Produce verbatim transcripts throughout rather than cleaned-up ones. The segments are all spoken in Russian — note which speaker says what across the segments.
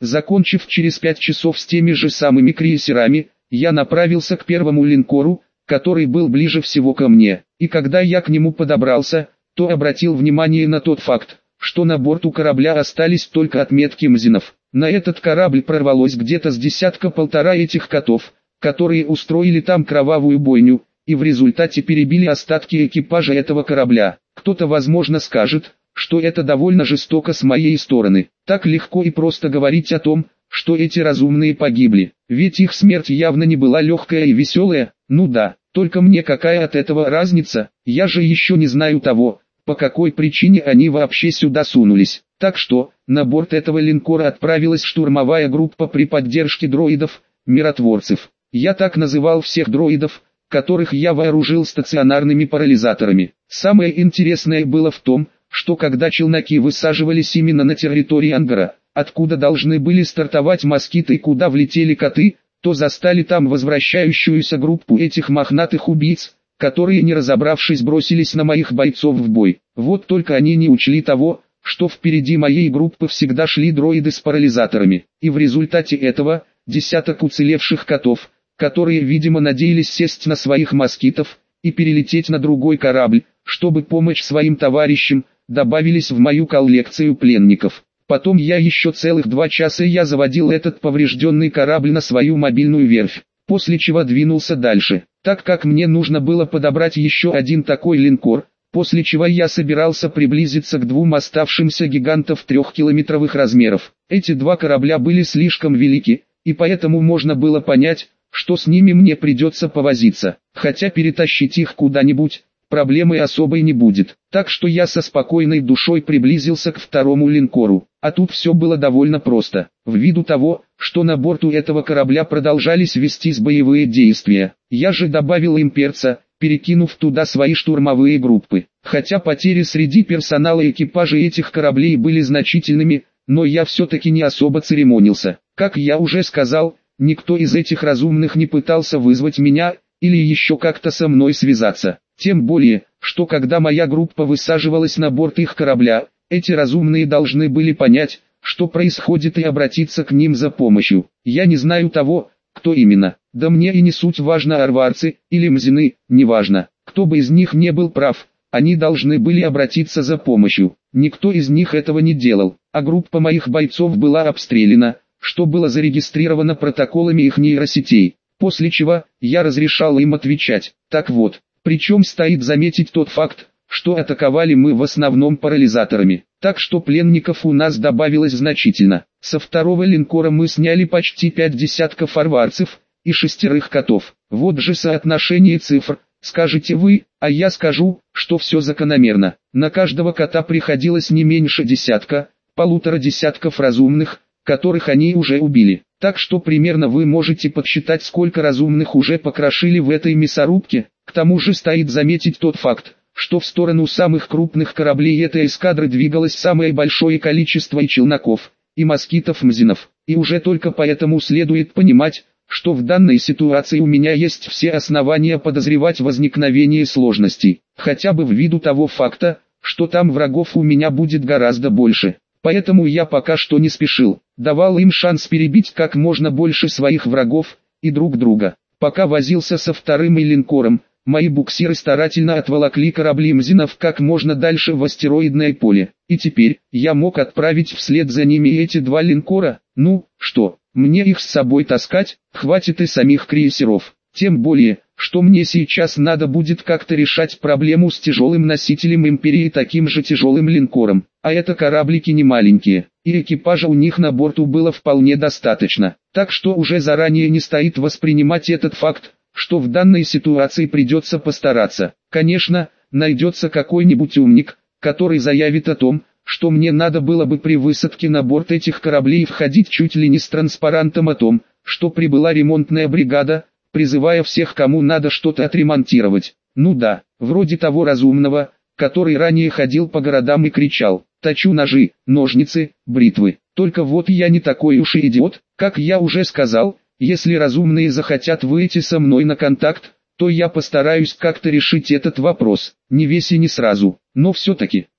Speaker 1: Закончив через пять часов с теми же самыми крейсерами, я направился к первому линкору, который был ближе всего ко мне, и когда я к нему подобрался, то обратил внимание на тот факт, что на борту корабля остались только отметки мзинов. На этот корабль прорвалось где-то с десятка-полтора этих котов, которые устроили там кровавую бойню, и в результате перебили остатки экипажа этого корабля. Кто-то, возможно, скажет, что это довольно жестоко с моей стороны. Так легко и просто говорить о том, что эти разумные погибли, ведь их смерть явно не была легкая и веселая. Ну да, только мне какая от этого разница, я же еще не знаю того, по какой причине они вообще сюда сунулись. Так что, на борт этого линкора отправилась штурмовая группа при поддержке дроидов, миротворцев. Я так называл всех дроидов, которых я вооружил стационарными парализаторами. Самое интересное было в том, что когда челноки высаживались именно на территории ангара, откуда должны были стартовать москиты и куда влетели коты, то застали там возвращающуюся группу этих мохнатых убийц, которые, не разобравшись, бросились на моих бойцов в бой. Вот только они не учли того, что впереди моей группы всегда шли дроиды с парализаторами, и в результате этого, десяток уцелевших котов, которые, видимо, надеялись сесть на своих москитов и перелететь на другой корабль, чтобы помочь своим товарищам, добавились в мою коллекцию пленников. Потом я еще целых два часа я заводил этот поврежденный корабль на свою мобильную верфь, после чего двинулся дальше, так как мне нужно было подобрать еще один такой линкор, после чего я собирался приблизиться к двум оставшимся гигантов трехкилометровых размеров. Эти два корабля были слишком велики, и поэтому можно было понять, что с ними мне придется повозиться, хотя перетащить их куда-нибудь проблемы особой не будет. Так что я со спокойной душой приблизился к второму линкору, а тут все было довольно просто. Ввиду того, что на борту этого корабля продолжались вестись боевые действия, я же добавил им перца, перекинув туда свои штурмовые группы. Хотя потери среди персонала экипажа этих кораблей были значительными, но я все-таки не особо церемонился. Как я уже сказал, никто из этих разумных не пытался вызвать меня, или еще как-то со мной связаться. Тем более, что когда моя группа высаживалась на борт их корабля, эти разумные должны были понять, что происходит, и обратиться к ним за помощью. Я не знаю того, кто именно. Да мне и не суть важно, арварцы или мзины, неважно. Кто бы из них не был прав, они должны были обратиться за помощью. Никто из них этого не делал, а группа моих бойцов была обстреляна, что было зарегистрировано протоколами их нейросетей. После чего, я разрешал им отвечать. Так вот, причем стоит заметить тот факт, что атаковали мы в основном парализаторами, так что пленников у нас добавилось значительно. Со второго линкора мы сняли почти пять десятков арварцев и шестерых котов. Вот же соотношение цифр, скажете вы, а я скажу, что все закономерно. На каждого кота приходилось не меньше десятка, полутора десятков разумных, которых они уже убили. Так что примерно вы можете подсчитать, сколько разумных уже покрошили в этой мясорубке. К тому же стоит заметить тот факт, что в сторону самых крупных кораблей этой эскадры двигалось самое большое количество и челноков, и москитов-мзинов. И уже только поэтому следует понимать, что в данной ситуации у меня есть все основания подозревать возникновение сложностей, хотя бы ввиду того факта, что там врагов у меня будет гораздо больше. Поэтому я пока что не спешил, давал им шанс перебить как можно больше своих врагов и друг друга. Пока возился со вторым и линкором, мои буксиры старательно отволокли корабли мзинов как можно дальше в астероидное поле, и теперь я мог отправить вслед за ними эти два линкора. Ну, что, мне их с собой таскать, хватит и самих крейсеров. Тем более, что мне сейчас надо будет как-то решать проблему с тяжелым носителем Империи, таким же тяжелым линкором. А это кораблики не маленькие, и экипажа у них на борту было вполне достаточно. Так что уже заранее не стоит воспринимать этот факт, что в данной ситуации придется постараться. Конечно, найдется какой-нибудь умник, который заявит о том, что мне надо было бы при высадке на борт этих кораблей входить чуть ли не с транспарантом о том, что прибыла ремонтная бригада, призывая всех, кому надо что-то отремонтировать. Ну да, вроде того разумного, который ранее ходил по городам и кричал: «Точу ножи, ножницы, бритвы». Только вот я не такой уж и идиот. Как я уже сказал, если разумные захотят выйти со мной на контакт, то я постараюсь как-то решить этот вопрос, не весь и не сразу. Но все-таки,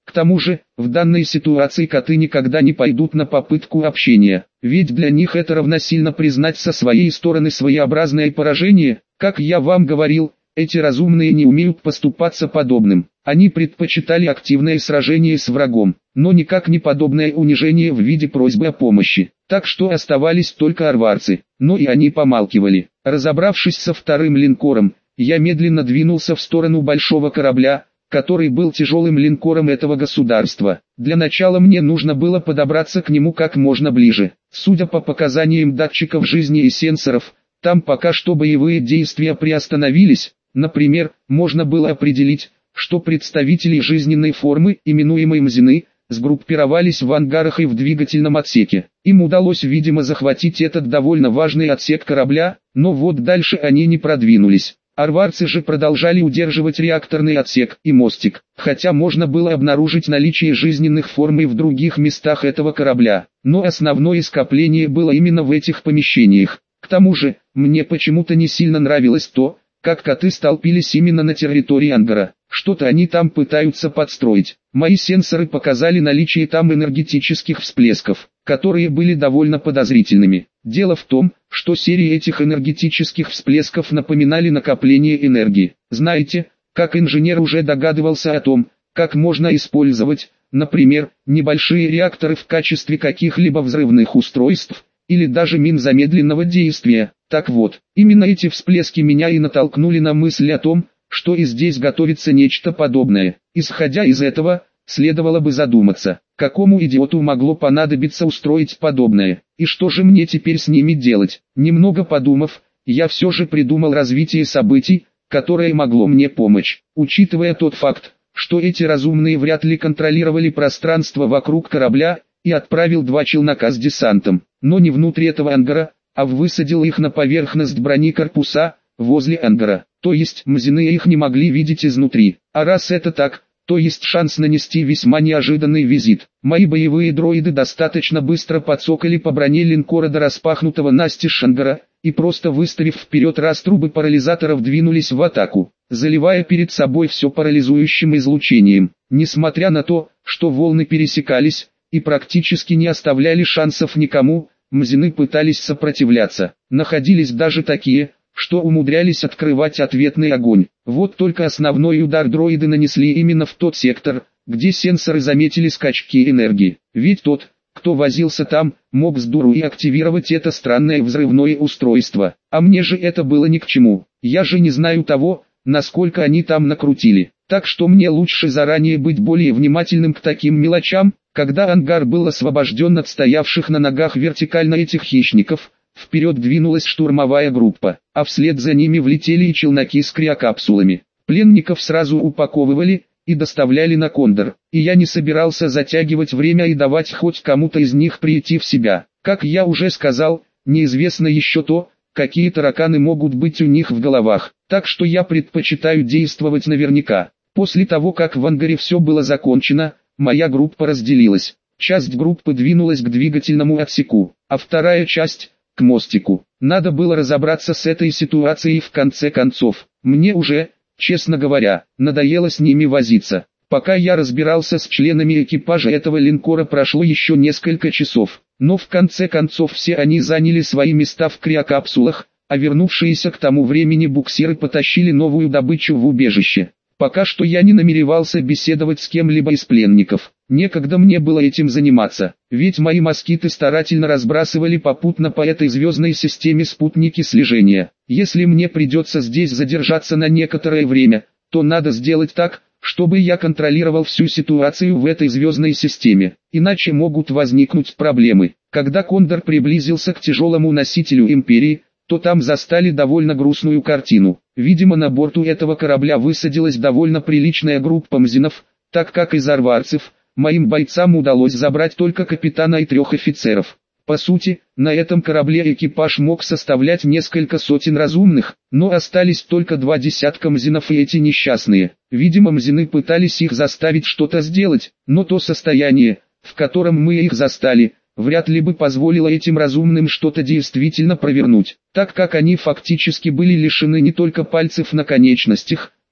Speaker 1: К тому же, в данной ситуации коты никогда не пойдут на попытку общения, ведь для них это равносильно признать со своей стороны своеобразное поражение. Как я вам говорил, эти разумные не умеют поступаться подобным. Они предпочитали активное сражение с врагом, но никак не подобное унижение в виде просьбы о помощи. Так что оставались только арварцы, но и они помалкивали. Разобравшись со вторым линкором, я медленно двинулся в сторону большого корабля, который был тяжелым линкором этого государства. Для начала мне нужно было подобраться к нему как можно ближе. Судя по показаниям датчиков жизни и сенсоров, там пока что боевые действия приостановились. Например, можно было определить, что представители жизненной формы, именуемой Мзины, сгруппировались в ангарах и в двигательном отсеке. Им удалось, видимо, захватить этот довольно важный отсек корабля, но вот дальше они не продвинулись. Арварцы же продолжали удерживать реакторный отсек и мостик, хотя можно было обнаружить наличие жизненных форм и в других местах этого корабля, но основное скопление было именно в этих помещениях. К тому же, мне почему-то не сильно нравилось то, как коты столпились именно на территории ангара. Что-то они там пытаются подстроить. Мои сенсоры показали наличие там энергетических всплесков, которые были довольно подозрительными. Дело в том, что серии этих энергетических всплесков напоминали накопление энергии. Знаете, как инженер уже догадывался о том, как можно использовать, например, небольшие реакторы в качестве каких-либо взрывных устройств, или даже мин замедленного действия. Так вот, именно эти всплески меня и натолкнули на мысль о том, что и здесь готовится нечто подобное. Исходя из этого, следовало бы задуматься, какому идиоту могло понадобиться устроить подобное, и что же мне теперь с ними делать. Немного подумав, я все же придумал развитие событий, которое могло мне помочь. Учитывая тот факт, что эти разумные вряд ли контролировали пространство вокруг корабля, и отправил два челнока с десантом, но не внутри этого ангара, а высадил их на поверхность бронекорпуса, возле ангара. То есть Мзины их не могли видеть изнутри. А раз это так, то есть шанс нанести весьма неожиданный визит. Мои боевые дроиды достаточно быстро подсокали по броне линкора до распахнутого настежь ангара, и просто выставив вперед раструбы парализаторов двинулись в атаку, заливая перед собой все парализующим излучением. Несмотря на то, что волны пересекались, и практически не оставляли шансов никому, Мзины пытались сопротивляться. Находились даже такие, что умудрялись открывать ответный огонь. Вот только основной удар дроиды нанесли именно в тот сектор, где сенсоры заметили скачки энергии. Ведь тот, кто возился там, мог с дуру и активировать это странное взрывное устройство. А мне же это было ни к чему. Я же не знаю того, насколько они там накрутили. Так что мне лучше заранее быть более внимательным к таким мелочам. Когда ангар был освобожден от стоявших на ногах вертикально этих хищников, вперед двинулась штурмовая группа, а вслед за ними влетели и челноки с криокапсулами. Пленников сразу упаковывали и доставляли на Кондор, и я не собирался затягивать время и давать хоть кому-то из них прийти в себя. Как я уже сказал, неизвестно еще то, какие тараканы могут быть у них в головах, так что я предпочитаю действовать наверняка. После того, как в ангаре все было закончено, моя группа разделилась. Часть группы двинулась к двигательному отсеку, а вторая часть – к мостику. Надо было разобраться с этой ситуацией в конце концов. Мне уже, честно говоря, надоело с ними возиться. Пока я разбирался с членами экипажа этого линкора, прошло еще несколько часов. Но в конце концов все они заняли свои места в криокапсулах, а вернувшиеся к тому времени буксиры потащили новую добычу в убежище. Пока что я не намеревался беседовать с кем-либо из пленников. Некогда мне было этим заниматься, ведь мои москиты старательно разбрасывали попутно по этой звездной системе спутники слежения. Если мне придется здесь задержаться на некоторое время, то надо сделать так, чтобы я контролировал всю ситуацию в этой звездной системе, иначе могут возникнуть проблемы. Когда Кондор приблизился к тяжелому носителю Империи, то там застали довольно грустную картину. Видимо, на борту этого корабля высадилась довольно приличная группа мзинов, так как из арварцев, моим бойцам удалось забрать только капитана и трех офицеров. По сути, на этом корабле экипаж мог составлять несколько сотен разумных, но остались только два десятка мзинов и эти несчастные. Видимо, мзины пытались их заставить что-то сделать, но то состояние, в котором мы их застали, вряд ли бы позволило этим разумным что-то действительно провернуть, так как они фактически были лишены не только пальцев на конечностях,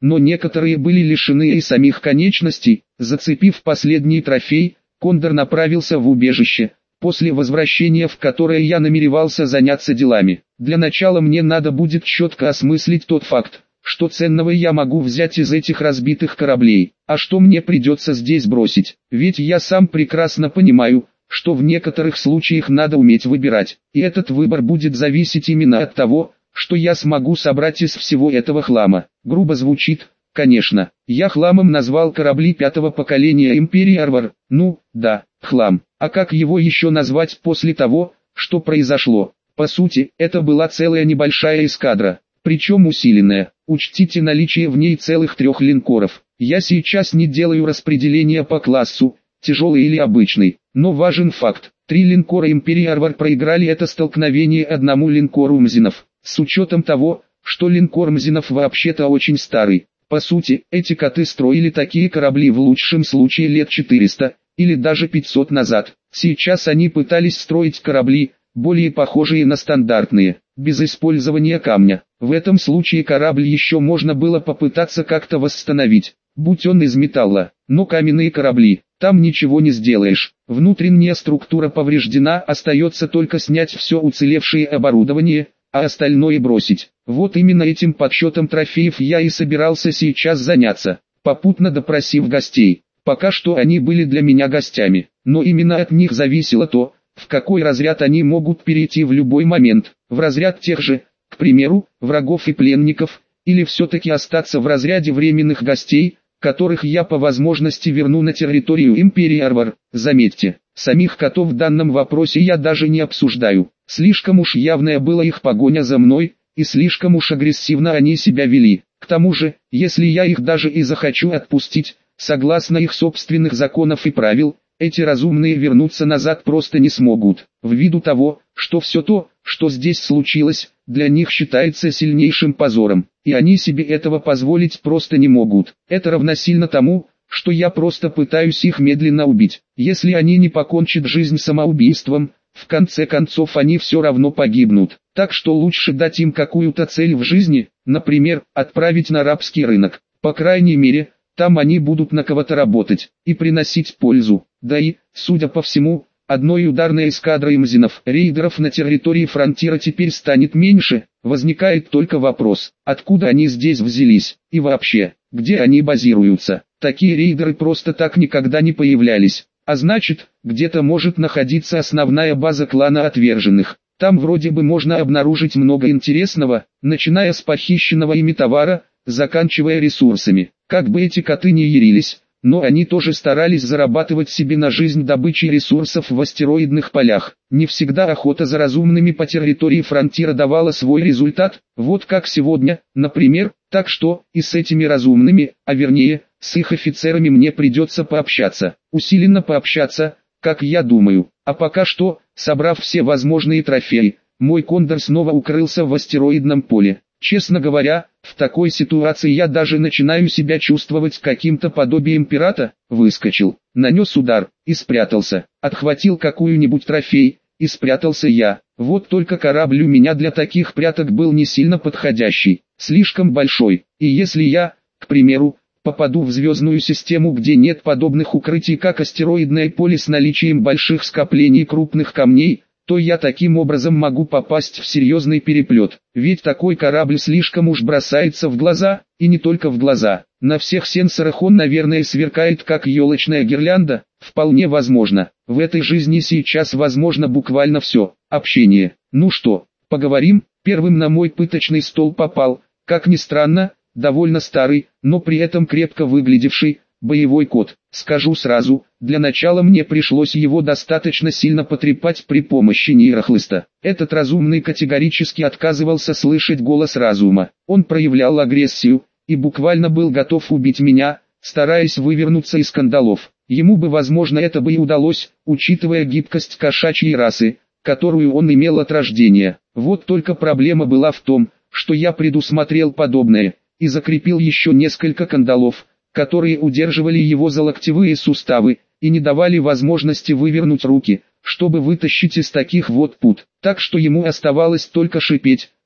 Speaker 1: но некоторые были лишены и самих конечностей. Зацепив последний трофей, Кондор направился в убежище, после возвращения в которое я намеревался заняться делами. Для начала мне надо будет четко осмыслить тот факт, что ценного я могу взять из этих разбитых кораблей, а что мне придется здесь бросить. Ведь я сам прекрасно понимаю, что в некоторых случаях надо уметь выбирать, и этот выбор будет зависеть именно от того, что я смогу собрать из всего этого хлама. Грубо звучит, конечно. Я хламом назвал корабли пятого поколения Империи Арвар. Ну, да, хлам. А как его еще назвать после того, что произошло? По сути, это была целая небольшая эскадра, причем усиленная. Учтите наличие в ней целых трех линкоров. Я сейчас не делаю распределения по классу, тяжелый или обычный, но важен факт. Три линкора Империи Арвар проиграли это столкновение одному линкору Мзинов. С учетом того, что линкор Мзинов вообще-то очень старый. По сути, эти коты строили такие корабли в лучшем случае лет четыреста, или даже пятьсот назад. Сейчас они пытались строить корабли, более похожие на стандартные, без использования камня. В этом случае корабль еще можно было попытаться как-то восстановить, будь он из металла. Но каменные корабли, там ничего не сделаешь. Внутренняя структура повреждена, остается только снять все уцелевшее оборудование, а остальное бросить. Вот именно этим подсчетом трофеев я и собирался сейчас заняться, попутно допросив гостей. Пока что они были для меня гостями, но именно от них зависело то, в какой разряд они могут перейти в любой момент. В разряд тех же, к примеру, врагов и пленников, или все-таки остаться в разряде временных гостей, которых я по возможности верну на территорию Империи Арвар. Заметьте, самих котов в данном вопросе я даже не обсуждаю. Слишком уж явная была их погоня за мной, и слишком уж агрессивно они себя вели. К тому же, если я их даже и захочу отпустить, согласно их собственных законов и правил, эти разумные вернуться назад просто не смогут, ввиду того, что все то, что здесь случилось, для них считается сильнейшим позором, и они себе этого позволить просто не могут. Это равносильно тому, что я просто пытаюсь их медленно убить. Если они не покончат жизнь самоубийством, в конце концов они все равно погибнут. Так что лучше дать им какую-то цель в жизни, например, отправить на рабский рынок. По крайней мере, там они будут на кого-то работать и приносить пользу. Да и, судя по всему, одной ударной эскадрой мзинов, рейдеров на территории фронтира теперь станет меньше. Возникает только вопрос, откуда они здесь взялись, и вообще, где они базируются. Такие рейдеры просто так никогда не появлялись. А значит, где-то может находиться основная база клана отверженных. Там вроде бы можно обнаружить много интересного, начиная с похищенного ими товара, заканчивая ресурсами. Как бы эти коты не ярились, но они тоже старались зарабатывать себе на жизнь добычей ресурсов в астероидных полях. Не всегда охота за разумными по территории фронтира давала свой результат, вот как сегодня, например, так что и с этими разумными, а вернее, с их офицерами мне придется пообщаться, усиленно пообщаться, как я думаю. А пока что, собрав все возможные трофеи, мой Кондор снова укрылся в астероидном поле. Честно говоря, в такой ситуации я даже начинаю себя чувствовать каким-то подобием пирата. Выскочил, нанес удар, и спрятался, отхватил какую-нибудь трофей, и спрятался я. Вот только корабль у меня для таких пряток был не сильно подходящий, слишком большой, и если я, к примеру, попаду в звездную систему, где нет подобных укрытий, как астероидное поле с наличием больших скоплений крупных камней, то я таким образом могу попасть в серьезный переплет. Ведь такой корабль слишком уж бросается в глаза, и не только в глаза. На всех сенсорах он, наверное, сверкает как елочная гирлянда. Вполне возможно. В этой жизни сейчас возможно буквально все. Общение. Ну что, поговорим? Первым на мой пыточный стол попал, как ни странно, довольно старый, но при этом крепко выглядевший, боевой кот. Скажу сразу, для начала мне пришлось его достаточно сильно потрепать при помощи нейрохлыста. Этот разумный категорически отказывался слышать голос разума. Он проявлял агрессию, и буквально был готов убить меня, стараясь вывернуться из кандалов. Ему бы, возможно, это бы и удалось, учитывая гибкость кошачьей расы, которую он имел от рождения. Вот только проблема была в том, что я предусмотрел подобное, и закрепил еще несколько кандалов, которые удерживали его за локтевые суставы, и не давали возможности вывернуть руки, чтобы вытащить из таких вот пут. Так что ему оставалось только шипеть,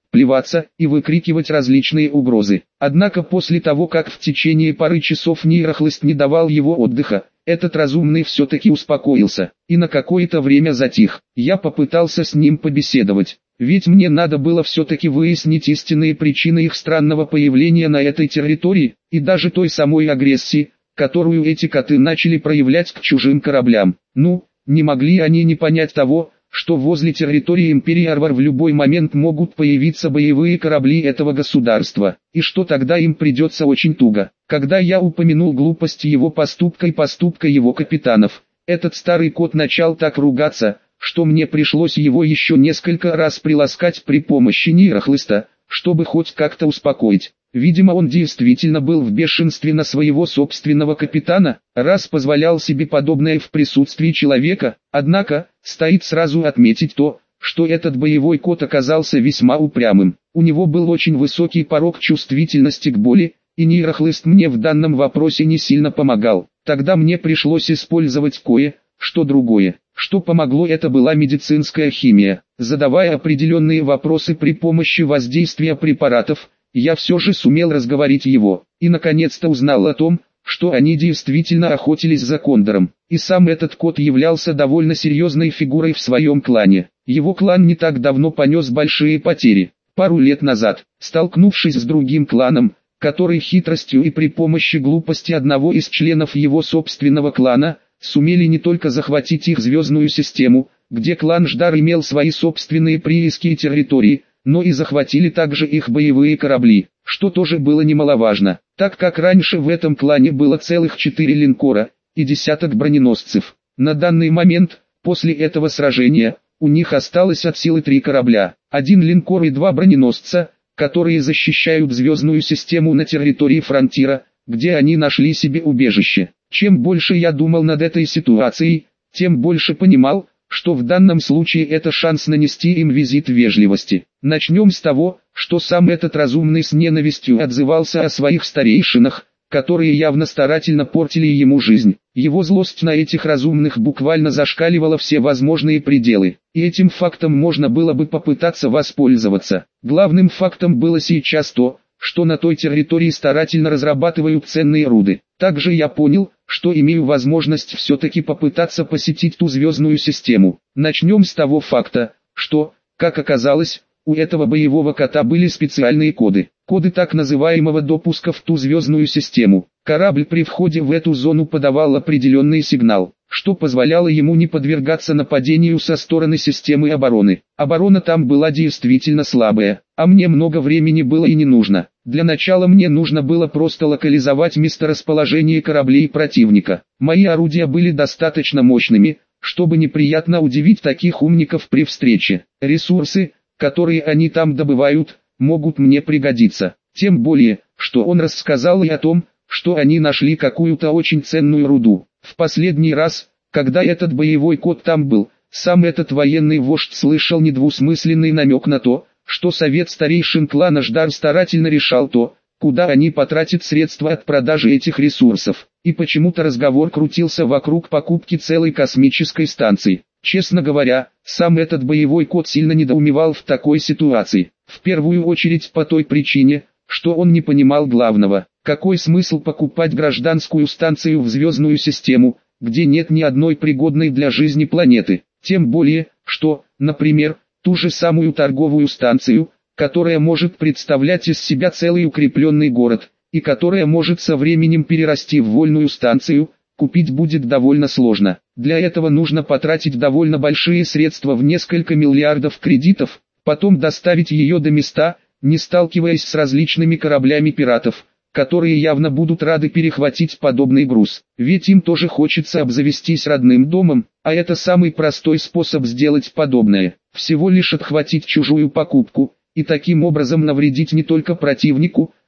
Speaker 1: плеваться и выкрикивать различные угрозы. Однако после того, как в течение пары часов нейрохлыст не давал его отдыха, этот разумный все-таки успокоился и на какое-то время затих. Я попытался с ним побеседовать, ведь мне надо было все-таки выяснить истинные причины их странного появления на этой территории, и даже той самой агрессии, которую эти коты начали проявлять к чужим кораблям. Ну, не могли они не понять того, что возле территории Империи Арвар в любой момент могут появиться боевые корабли этого государства, и что тогда им придется очень туго. Когда я упомянул глупость его поступка и поступка его капитанов, этот старый кот начал так ругаться, что мне пришлось его еще несколько раз приласкать при помощи нейрохлыста, чтобы хоть как-то успокоить. Видимо, он действительно был в бешенстве на своего собственного капитана, раз позволял себе подобное в присутствии человека. Однако, стоит сразу отметить то, что этот боевой кот оказался весьма упрямым. У него был очень высокий порог чувствительности к боли, и нейрохлыст мне в данном вопросе не сильно помогал. Тогда мне пришлось использовать кое-что другое. Что помогло, это была медицинская химия. Задавая определенные вопросы при помощи воздействия препаратов, я все же сумел разговорить его, и наконец-то узнал о том, что они действительно охотились за кондором. И сам этот кот являлся довольно серьезной фигурой в своем клане. Его клан не так давно понес большие потери. Пару лет назад, столкнувшись с другим кланом, который хитростью и при помощи глупости одного из членов его собственного клана, сумели не только захватить их звездную систему, где клан Ждар имел свои собственные прииски и территории, но и захватили также их боевые корабли, что тоже было немаловажно, так как раньше в этом клане было целых четыре линкора и десяток броненосцев. На данный момент, после этого сражения, у них осталось от силы три корабля, один линкор и два броненосца, которые защищают звездную систему на территории Фронтира, где они нашли себе убежище. Чем больше я думал над этой ситуацией, тем больше понимал, что в данном случае это шанс нанести им визит вежливости. Начнем с того, что сам этот разумный с ненавистью отзывался о своих старейшинах, которые явно старательно портили ему жизнь. Его злость на этих разумных буквально зашкаливала все возможные пределы, и этим фактом можно было бы попытаться воспользоваться. Главным фактом было сейчас то, что на той территории старательно разрабатывают ценные руды. Также я понял, что имею возможность все-таки попытаться посетить ту звездную систему. Начнем с того факта, что, как оказалось, у этого боевого кота были специальные коды. Коды так называемого допуска в ту звездную систему. Корабль при входе в эту зону подавал определенный сигнал, что позволяло ему не подвергаться нападению со стороны системы обороны. Оборона там была действительно слабая, а мне много времени было и не нужно. Для начала мне нужно было просто локализовать месторасположение кораблей противника. Мои орудия были достаточно мощными, чтобы неприятно удивить таких умников при встрече. Ресурсы, которые они там добывают, могут мне пригодиться. Тем более, что он рассказал и о том, что они нашли какую-то очень ценную руду. В последний раз, когда этот боевой кот там был, сам этот военный вождь слышал недвусмысленный намек на то, что совет старейшин клана Ждар старательно решал то, куда они потратят средства от продажи этих ресурсов. И почему-то разговор крутился вокруг покупки целой космической станции. Честно говоря, сам этот боевой кот сильно недоумевал в такой ситуации. В первую очередь по той причине, что он не понимал главного. Какой смысл покупать гражданскую станцию в звездную систему, где нет ни одной пригодной для жизни планеты? Тем более, что, например, ту же самую торговую станцию, которая может представлять из себя целый укрепленный город, и которая может со временем перерасти в вольную станцию, купить будет довольно сложно. Для этого нужно потратить довольно большие средства в несколько миллиардов кредитов, потом доставить ее до места, не сталкиваясь с различными кораблями пиратов, которые явно будут рады перехватить подобный груз. Ведь им тоже хочется обзавестись родным домом, а это самый простой способ сделать подобное. Всего лишь отхватить чужую покупку, и таким образом навредить не только противнику,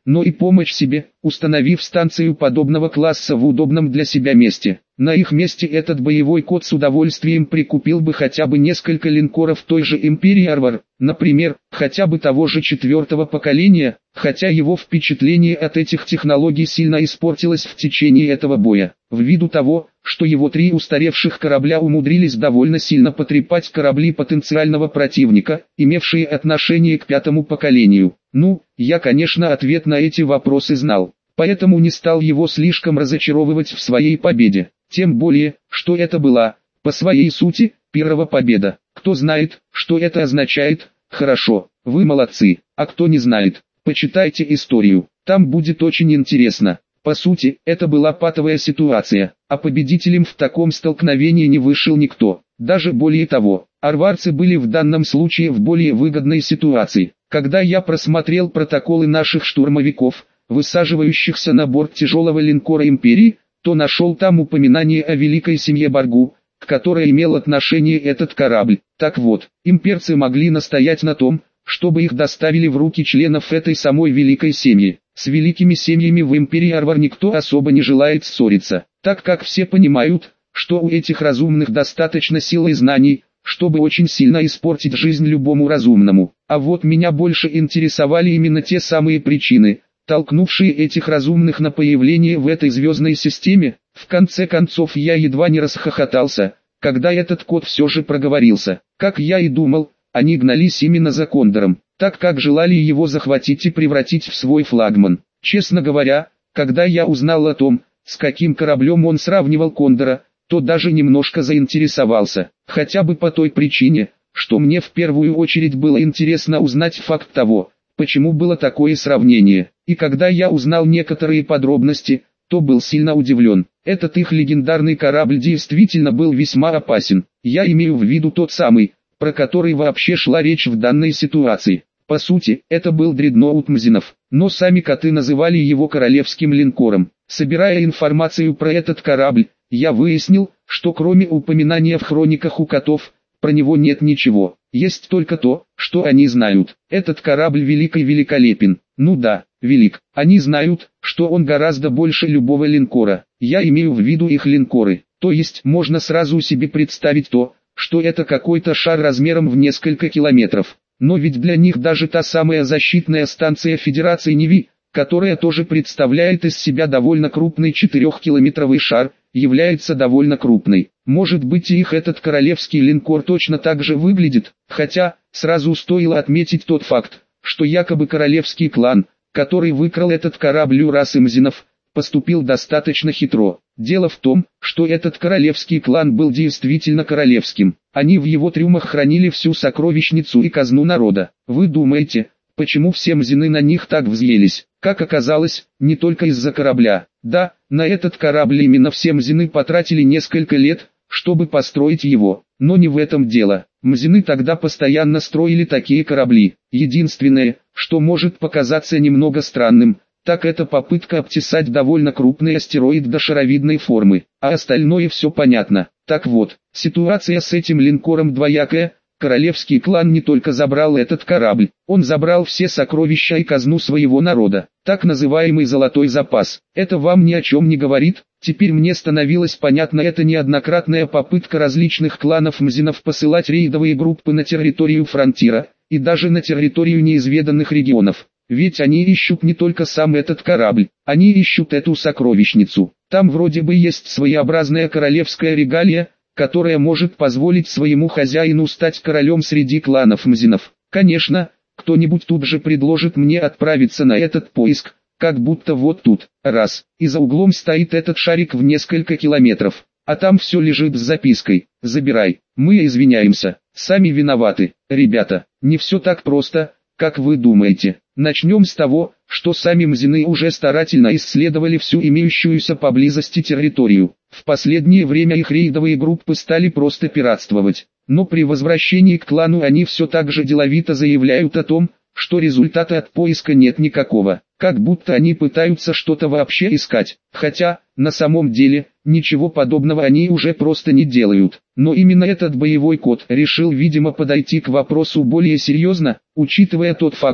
Speaker 1: но и помочь себе, установив станцию подобного класса в удобном для себя месте. На их месте этот боевой кот с удовольствием прикупил бы хотя бы несколько линкоров той же Империи Арвар, например, хотя бы того же четвертого поколения, хотя его впечатление от этих технологий сильно испортилось в течение этого боя, ввиду того, что его три устаревших корабля умудрились довольно сильно потрепать корабли потенциального противника, имевшие отношение к пятому поколению. Ну, я, конечно, ответ на эти вопросы знал, поэтому не стал его слишком разочаровывать в своей победе. Тем более, что это была, по своей сути, первая победа. Кто знает, что это означает, хорошо, вы молодцы, а кто не знает, почитайте историю, там будет очень интересно. По сути, это была патовая ситуация, а победителем в таком столкновении не вышел никто. Даже более того, арварцы были в данном случае в более выгодной ситуации. Когда я просмотрел протоколы наших штурмовиков, высаживающихся на борт тяжелого линкора Империи, то нашел там упоминание о великой семье Баргу, к которой имел отношение этот корабль. Так вот, имперцы могли настоять на том, чтобы их доставили в руки членов этой самой великой семьи. С великими семьями в Империи Арвар никто особо не желает ссориться, так как все понимают, что у этих разумных достаточно силы и знаний, чтобы очень сильно испортить жизнь любому разумному. А вот меня больше интересовали именно те самые причины, толкнувшие этих разумных на появление в этой звездной системе. В конце концов я едва не расхохотался, когда этот кот все же проговорился. Как я и думал, они гнались именно за Кондором, так как желали его захватить и превратить в свой флагман. Честно говоря, когда я узнал о том, с каким кораблем он сравнивал Кондора, то даже немножко заинтересовался, хотя бы по той причине, что мне в первую очередь было интересно узнать факт того, почему было такое сравнение. И когда я узнал некоторые подробности, то был сильно удивлен. Этот их легендарный корабль действительно был весьма опасен. Я имею в виду тот самый, про который вообще шла речь в данной ситуации. По сути, это был дредноут Мзинов, но сами коты называли его королевским линкором. Собирая информацию про этот корабль, я выяснил, что кроме упоминания в хрониках у котов, про него нет ничего. Есть только то, что они знают. Этот корабль велик и великолепен. Ну да, велик. Они знают, что он гораздо больше любого линкора. Я имею в виду их линкоры. То есть можно сразу себе представить то, что это какой-то шар размером в несколько километров. Но ведь для них даже та самая защитная станция Федерации Неви, которая тоже представляет из себя довольно крупный четырехкилометровый шар, является довольно крупной. Может быть, и их этот королевский линкор точно так же выглядит, хотя, сразу стоило отметить тот факт, что якобы королевский клан, который выкрал этот корабль у расы Мзинов, поступил достаточно хитро. Дело в том, что этот королевский клан был действительно королевским. Они в его трюмах хранили всю сокровищницу и казну народа. Вы думаете, почему все Мзины на них так взъелись? Как оказалось, не только из-за корабля. Да, на этот корабль именно все Мзины потратили несколько лет, чтобы построить его. Но не в этом дело. Мзины тогда постоянно строили такие корабли. Единственное, что может показаться немного странным, так это попытка обтесать довольно крупный астероид до шаровидной формы, а остальное все понятно. Так вот, ситуация с этим линкором двоякая. Королевский клан не только забрал этот корабль, он забрал все сокровища и казну своего народа, так называемый золотой запас. Это вам ни о чем не говорит? Теперь мне становилось понятно, это неоднократная попытка различных кланов Мзинов посылать рейдовые группы на территорию Фронтира, и даже на территорию неизведанных регионов. Ведь они ищут не только сам этот корабль, они ищут эту сокровищницу. Там вроде бы есть своеобразная королевская регалия, которая может позволить своему хозяину стать королем среди кланов Мзинов. Конечно, кто-нибудь тут же предложит мне отправиться на этот поиск, как будто вот тут, раз, и за углом стоит этот шарик в несколько километров, а там все лежит с запиской: «Забирай, мы извиняемся, сами виноваты». Ребята, не все так просто, как вы думаете. Начнем с того, что сами Мзины уже старательно исследовали всю имеющуюся поблизости территорию. В последнее время их рейдовые группы стали просто пиратствовать. Но при возвращении к клану они все так же деловито заявляют о том, что результата от поиска нет никакого. Как будто они пытаются что-то вообще искать. Хотя, на самом деле, ничего подобного они уже просто не делают. Но именно этот боевой кот решил, видимо, подойти к вопросу более серьезно, учитывая тот факт,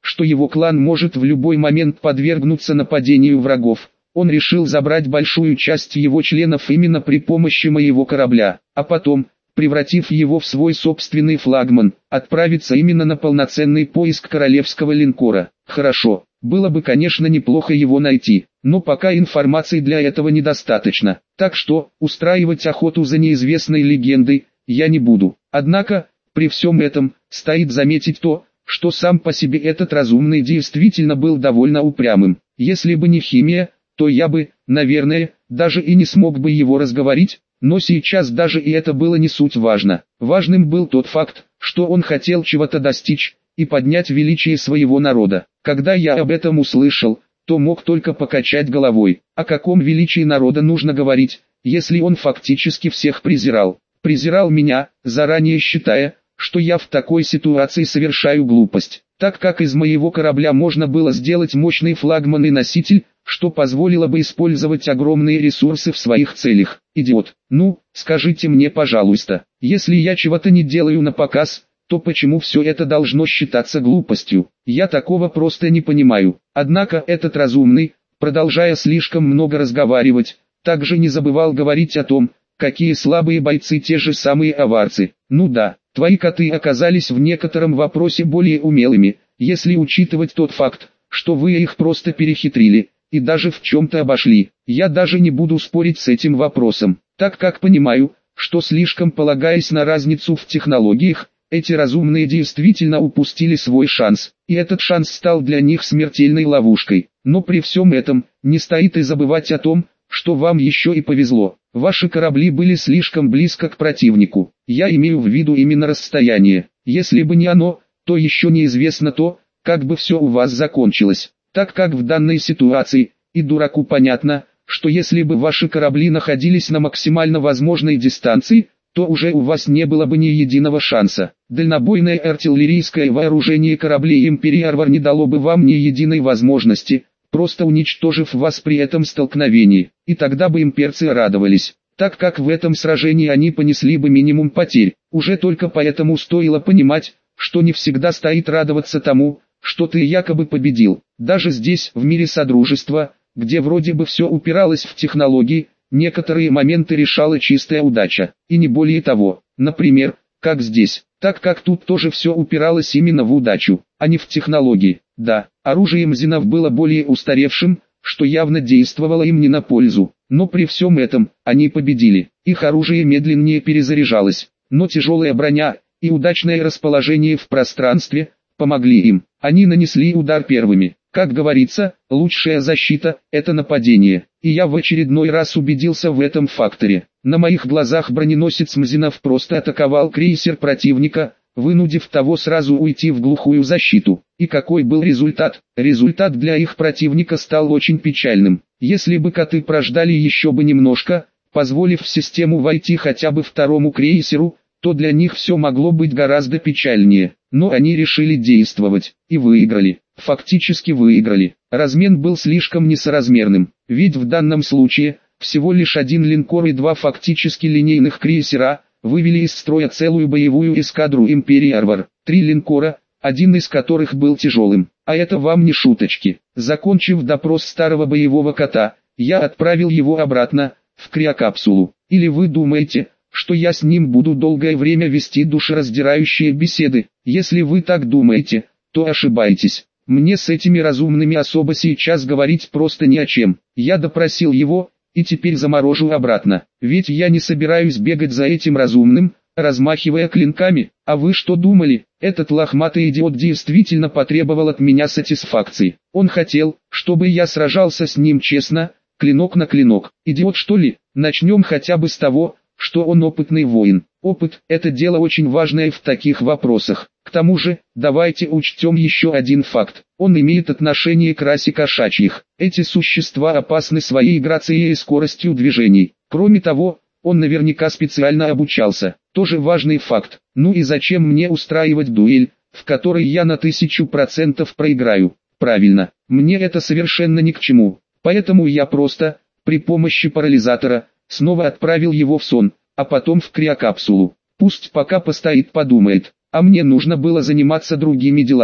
Speaker 1: что его клан может в любой момент подвергнуться нападению врагов. Он решил забрать большую часть его членов именно при помощи моего корабля, а потом, превратив его в свой собственный флагман, отправиться именно на полноценный поиск королевского линкора. Хорошо, было бы, конечно, неплохо его найти, но пока информации для этого недостаточно, так что устраивать охоту за неизвестной легендой я не буду. Однако, при всем этом, стоит заметить то, что сам по себе этот разумный действительно был довольно упрямым. Если бы не химия, то я бы, наверное, даже и не смог бы его разговорить, но сейчас даже и это было не суть важно. Важным был тот факт, что он хотел чего-то достичь и поднять величие своего народа. Когда я об этом услышал, то мог только покачать головой. О каком величии народа нужно говорить, если он фактически всех презирал? Презирал меня, заранее считая, что я в такой ситуации совершаю глупость, так как из моего корабля можно было сделать мощный флагман и носитель, что позволило бы использовать огромные ресурсы в своих целях. Идиот. Ну, скажите мне, пожалуйста, если я чего-то не делаю на показ, то почему все это должно считаться глупостью? Я такого просто не понимаю. Однако этот разумный, продолжая слишком много разговаривать, также не забывал говорить о том, какие слабые бойцы те же самые аварцы. Ну да, твои коты оказались в некотором вопросе более умелыми, если учитывать тот факт, что вы их просто перехитрили и даже в чем-то обошли. Я даже не буду спорить с этим вопросом, так как понимаю, что слишком полагаясь на разницу в технологиях, эти разумные действительно упустили свой шанс, и этот шанс стал для них смертельной ловушкой. Но при всем этом, не стоит и забывать о том, что вам еще и повезло. Ваши корабли были слишком близко к противнику. Я имею в виду именно расстояние. Если бы не оно, то еще неизвестно то, как бы все у вас закончилось. Так как в данной ситуации, и дураку понятно, что если бы ваши корабли находились на максимально возможной дистанции, то уже у вас не было бы ни единого шанса. Дальнобойное артиллерийское вооружение кораблей Империи Арвар не дало бы вам ни единой возможности, просто уничтожив вас при этом столкновении, и тогда бы имперцы радовались, так как в этом сражении они понесли бы минимум потерь. Уже только поэтому стоило понимать, что не всегда стоит радоваться тому, что ты якобы победил. Даже здесь, в мире Содружества, где вроде бы все упиралось в технологии, некоторые моменты решала чистая удача, и не более того. Например, как здесь, так как тут тоже все упиралось именно в удачу, а не в технологии. Да, оружие Мзинов было более устаревшим, что явно действовало им не на пользу, но при всем этом, они победили. Их оружие медленнее перезаряжалось, но тяжелая броня и удачное расположение в пространстве помогли им. Они нанесли удар первыми. Как говорится, лучшая защита – это нападение, и я в очередной раз убедился в этом факторе. На моих глазах броненосец Мзинов просто атаковал крейсер противника, вынудив того сразу уйти в глухую защиту. И какой был результат? Результат для их противника стал очень печальным. Если бы коты прождали еще бы немножко, позволив в систему войти хотя бы второму крейсеру, то для них все могло быть гораздо печальнее. Но они решили действовать, и выиграли. Фактически выиграли. Размен был слишком несоразмерным, ведь в данном случае, всего лишь один линкор и два фактически линейных крейсера, вывели из строя целую боевую эскадру Империи Арвар. Три линкора, один из которых был тяжелым. А это вам не шуточки. Закончив допрос старого боевого кота, я отправил его обратно, в криокапсулу. Или вы думаете, что я с ним буду долгое время вести душераздирающие беседы? Если вы так думаете, то ошибаетесь. Мне с этими разумными особо сейчас говорить просто не о чем. Я допросил его, и теперь заморожу обратно. Ведь я не собираюсь бегать за этим разумным, размахивая клинками. А вы что думали? Этот лохматый идиот действительно потребовал от меня сатисфакции. Он хотел, чтобы я сражался с ним честно, клинок на клинок. Идиот что ли? Начнем хотя бы с того, что он опытный воин. Опыт – это дело очень важное в таких вопросах. К тому же, давайте учтем еще один факт. Он имеет отношение к расе кошачьих. Эти существа опасны своей грацией и скоростью движений. Кроме того, он наверняка специально обучался. Тоже важный факт. Ну и зачем мне устраивать дуэль, в которой я на тысячу процентов проиграю? Правильно, мне это совершенно ни к чему. Поэтому я просто, при помощи парализатора, снова отправил его в сон, а потом в криокапсулу. Пусть пока постоит, подумает, а мне нужно было заниматься другими делами.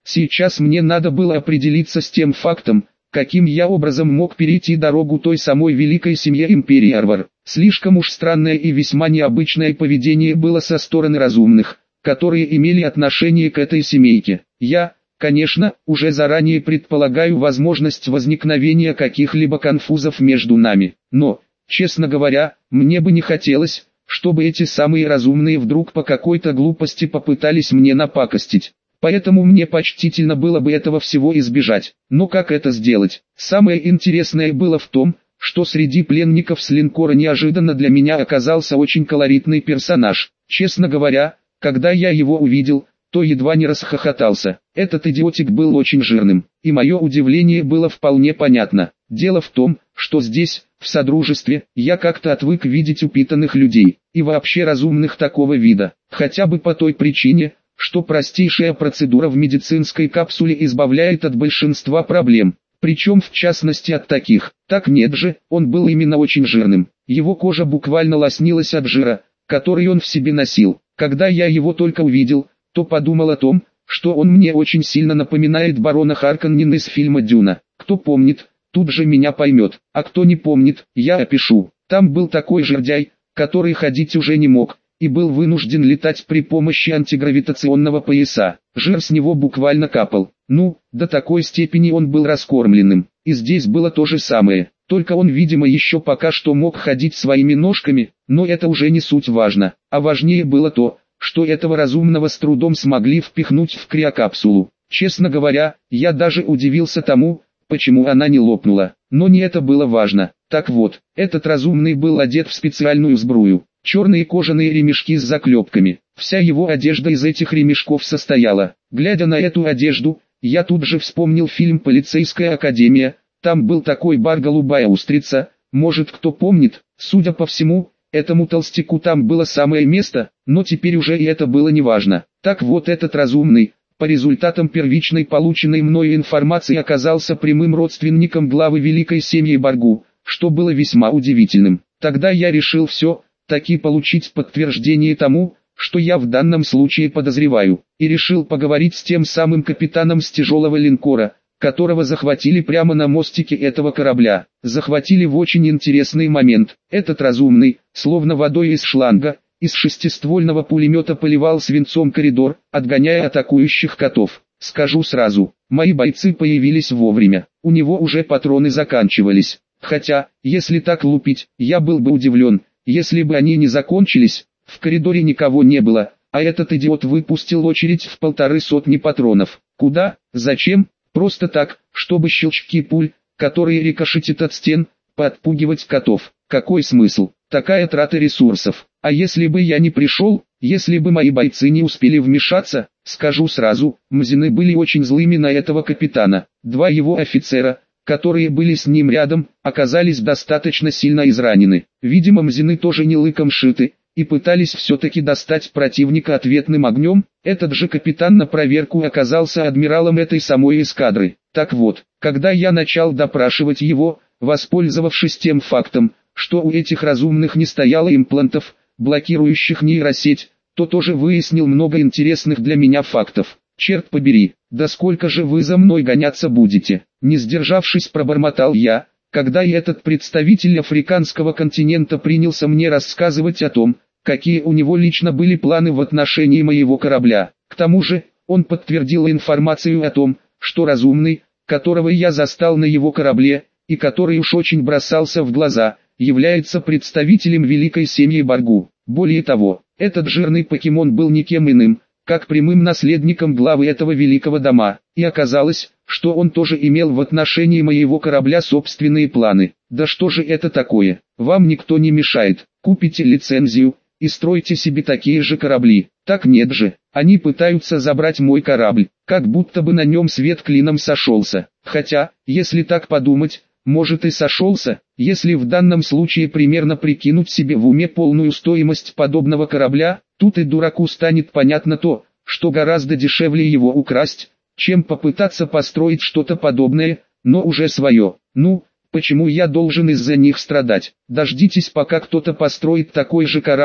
Speaker 1: Сейчас мне надо было определиться с тем фактом, каким я образом мог перейти дорогу той самой великой семье империи Арвар. Слишком уж странное и весьма необычное поведение было со стороны разумных, которые имели отношение к этой семейке. Я, конечно, уже заранее предполагаю возможность возникновения каких-либо конфузов между нами, но, честно говоря, мне бы не хотелось, чтобы эти самые разумные вдруг по какой-то глупости попытались мне напакостить. Поэтому мне почтительно было бы этого всего избежать. Но как это сделать? Самое интересное было в том, что среди пленников с линкора неожиданно для меня оказался очень колоритный персонаж. Честно говоря, когда я его увидел, то едва не расхохотался. Этот идиотик был очень жирным, и мое удивление было вполне понятно. Дело в том, что здесь, в Содружестве, я как-то отвык видеть упитанных людей, и вообще разумных такого вида, хотя бы по той причине, что простейшая процедура в медицинской капсуле избавляет от большинства проблем, причем в частности от таких. Так нет же, он был именно очень жирным, его кожа буквально лоснилась от жира, который он в себе носил. Когда я его только увидел, то подумал о том, что он мне очень сильно напоминает барона Харконнена из фильма «Дюна». Кто помнит, тут же меня поймет, а кто не помнит, я опишу. Там был такой жердяй, который ходить уже не мог, и был вынужден летать при помощи антигравитационного пояса. Жир с него буквально капал. Ну, до такой степени он был раскормленным. И здесь было то же самое. Только он, видимо, еще пока что мог ходить своими ножками, но это уже не суть важно. А важнее было то, что этого разумного с трудом смогли впихнуть в криокапсулу. Честно говоря, я даже удивился тому, почему она не лопнула. Но не это было важно. Так вот, этот разумный был одет в специальную сбрую. Черные кожаные ремешки с заклепками. Вся его одежда из этих ремешков состояла. Глядя на эту одежду, я тут же вспомнил фильм «Полицейская академия». Там был такой бар «Голубая устрица». Может, кто помнит? Судя по всему, этому толстяку там было самое место, но теперь уже и это было неважно. Так вот, этот разумный, по результатам первичной полученной мною информации, оказался прямым родственником главы великой семьи Баргу, что было весьма удивительным. Тогда я решил все таки получить подтверждение тому, что я в данном случае подозреваю, и решил поговорить с тем самым капитаном с тяжелого линкора, которого захватили прямо на мостике этого корабля. Захватили в очень интересный момент. Этот разумный, словно водой из шланга, из шестиствольного пулемета поливал свинцом коридор, отгоняя атакующих котов. Скажу сразу, мои бойцы появились вовремя, у него уже патроны заканчивались. Хотя, если так лупить, я был бы удивлен, если бы они не закончились. В коридоре никого не было, а этот идиот выпустил очередь в полторы сотни патронов. Куда? Зачем? Просто так, чтобы щелчки пуль, которые рикошетят от стен, подпугивать котов. Какой смысл? Такая трата ресурсов. А если бы я не пришел, если бы мои бойцы не успели вмешаться, скажу сразу, мзины были очень злыми на этого капитана. Два его офицера, которые были с ним рядом, оказались достаточно сильно изранены. Видимо, мзины тоже не лыком шиты, и пытались все-таки достать противника ответным огнем. Этот же капитан на проверку оказался адмиралом этой самой эскадры. Так вот, когда я начал допрашивать его, воспользовавшись тем фактом, что у этих разумных не стояло имплантов, блокирующих нейросеть, то тоже выяснил много интересных для меня фактов. Черт побери, да сколько же вы за мной гоняться будете? Не сдержавшись, пробормотал я, когда и этот представитель африканского континента принялся мне рассказывать о том, какие у него лично были планы в отношении моего корабля. К тому же, он подтвердил информацию о том, что разумный, которого я застал на его корабле, и который уж очень бросался в глаза, является представителем великой семьи Баргу. Более того, этот жирный покемон был никем иным, как прямым наследником главы этого великого дома, и оказалось, что он тоже имел в отношении моего корабля собственные планы. Да что же это такое? Вам никто не мешает, купите лицензию и стройте себе такие же корабли. Так нет же, они пытаются забрать мой корабль, как будто бы на нем свет клином сошелся. Хотя, если так подумать, может и сошелся, если в данном случае примерно прикинуть себе в уме полную стоимость подобного корабля, тут и дураку станет понятно то, что гораздо дешевле его украсть, чем попытаться построить что-то подобное, но уже свое. Ну, почему я должен из-за них страдать? Дождитесь, пока кто-то построит такой же корабль,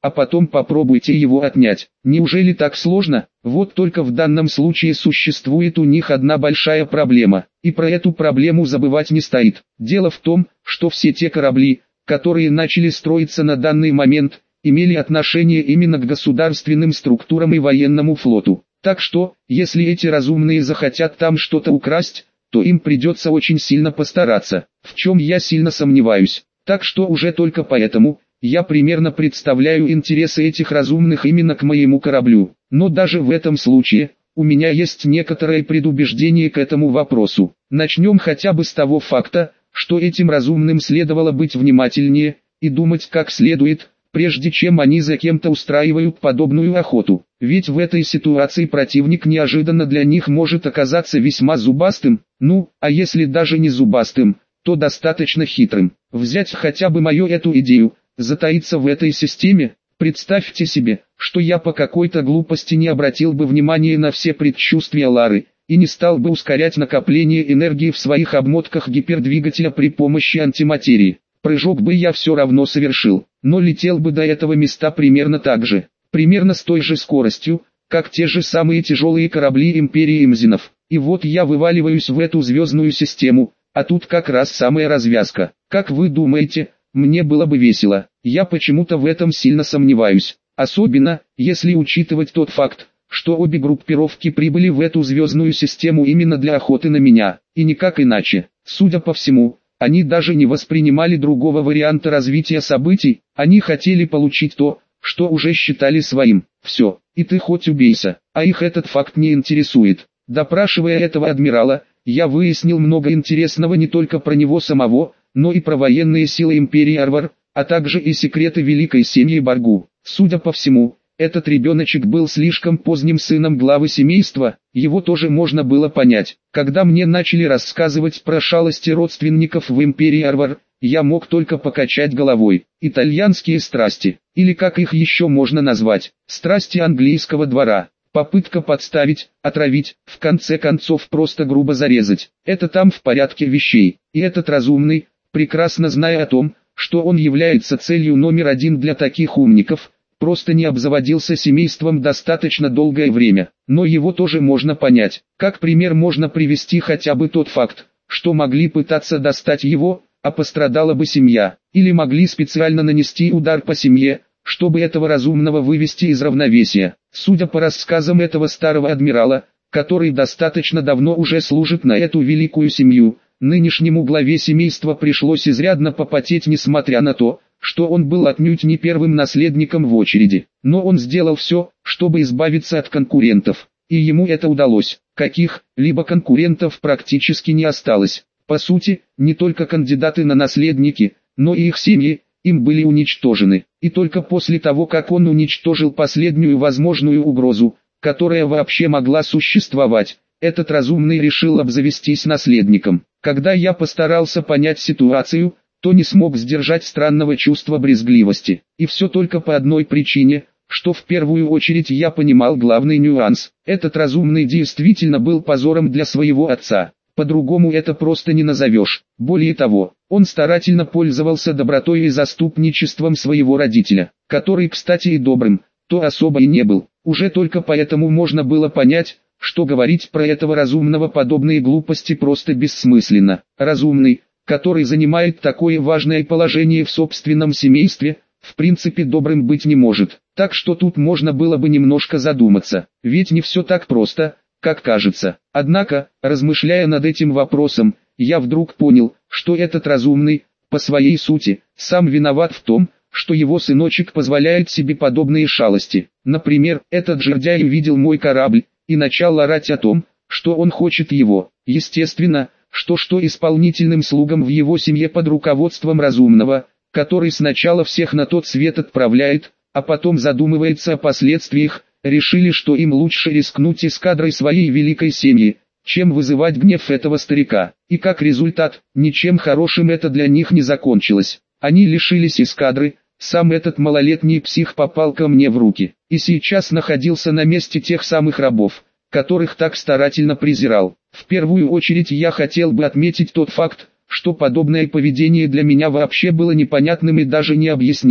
Speaker 1: а потом попробуйте его отнять. Неужели так сложно? Вот только в данном случае существует у них одна большая проблема, и про эту проблему забывать не стоит. Дело в том, что все те корабли, которые начали строиться на данный момент, имели отношение именно к государственным структурам и военному флоту. Так что, если эти разумные захотят там что-то украсть, то им придется очень сильно постараться, в чем я сильно сомневаюсь. Так что уже только поэтому, я примерно представляю интересы этих разумных именно к моему кораблю. Но даже в этом случае, у меня есть некоторое предубеждение к этому вопросу. Начнем хотя бы с того факта, что этим разумным следовало быть внимательнее и думать как следует, прежде чем они за кем-то устраивают подобную охоту. Ведь в этой ситуации противник неожиданно для них может оказаться весьма зубастым, ну, а если даже не зубастым, то достаточно хитрым. Взять хотя бы мою эту идею, затаиться в этой системе. Представьте себе, что я по какой-то глупости не обратил бы внимания на все предчувствия Лары, и не стал бы ускорять накопление энергии в своих обмотках гипердвигателя при помощи антиматерии. Прыжок бы я все равно совершил, но летел бы до этого места примерно так же, примерно с той же скоростью, как те же самые тяжелые корабли Империи Имзинов. И вот я вываливаюсь в эту звездную систему, а тут как раз самая развязка. Как вы думаете, мне было бы весело? Я почему-то в этом сильно сомневаюсь. Особенно, если учитывать тот факт, что обе группировки прибыли в эту звездную систему именно для охоты на меня, и никак иначе. Судя по всему, они даже не воспринимали другого варианта развития событий, они хотели получить то, что уже считали своим. Все, и ты хоть убейся, а их этот факт не интересует. Допрашивая этого адмирала, я выяснил много интересного не только про него самого, но и про военные силы Империи Арвар, а также и секреты великой семьи Баргу. Судя по всему, этот ребеночек был слишком поздним сыном главы семейства, его тоже можно было понять. Когда мне начали рассказывать про шалости родственников в Империи Арвар, я мог только покачать головой. Итальянские страсти, или как их еще можно назвать, страсти английского двора. Попытка подставить, отравить, в конце концов просто грубо зарезать. Это там в порядке вещей. И этот разумный, прекрасно зная о том, что он является целью номер один для таких умников, просто не обзаводился семейством достаточно долгое время. Но его тоже можно понять. Как пример можно привести хотя бы тот факт, что могли пытаться достать его, а пострадала бы семья. Или могли специально нанести удар по семье, чтобы этого разумного вывести из равновесия. Судя по рассказам этого старого адмирала, который достаточно давно уже служит на эту великую семью, нынешнему главе семейства пришлось изрядно попотеть, несмотря на то, что он был отнюдь не первым наследником в очереди. Но он сделал все, чтобы избавиться от конкурентов. И ему это удалось. Каких-либо конкурентов практически не осталось. По сути, не только кандидаты на наследники, но и их семьи, им были уничтожены. И только после того, как он уничтожил последнюю возможную угрозу, которая вообще могла существовать, этот разумный решил обзавестись наследником. Когда я постарался понять ситуацию, то не смог сдержать странного чувства брезгливости. И все только по одной причине, что в первую очередь я понимал главный нюанс. Этот разумный действительно был позором для своего отца. По-другому это просто не назовешь. Более того, он старательно пользовался добротой и заступничеством своего родителя, который, кстати, и добрым, то особо и не был. Уже только поэтому можно было понять, что говорить про этого разумного подобные глупости просто бессмысленно. Разумный, который занимает такое важное положение в собственном семействе, в принципе добрым быть не может. Так что тут можно было бы немножко задуматься, ведь не все так просто, как кажется. Однако, размышляя над этим вопросом, я вдруг понял, что этот разумный, по своей сути, сам виноват в том, что его сыночек позволяет себе подобные шалости. Например, этот жердяй увидел мой корабль и начал орать о том, что он хочет его. Естественно, что что исполнительным слугам в его семье под руководством разумного, который сначала всех на тот свет отправляет, а потом задумывается о последствиях, решили, что им лучше рискнуть эскадрой своей великой семьи, чем вызывать гнев этого старика. И как результат, ничем хорошим это для них не закончилось. Они лишились эскадры, сам этот малолетний псих попал ко мне в руки, и сейчас находился на месте тех самых рабов, которых так старательно презирал. В первую очередь я хотел бы отметить тот факт, что подобное поведение для меня вообще было непонятным и даже необъяснимым.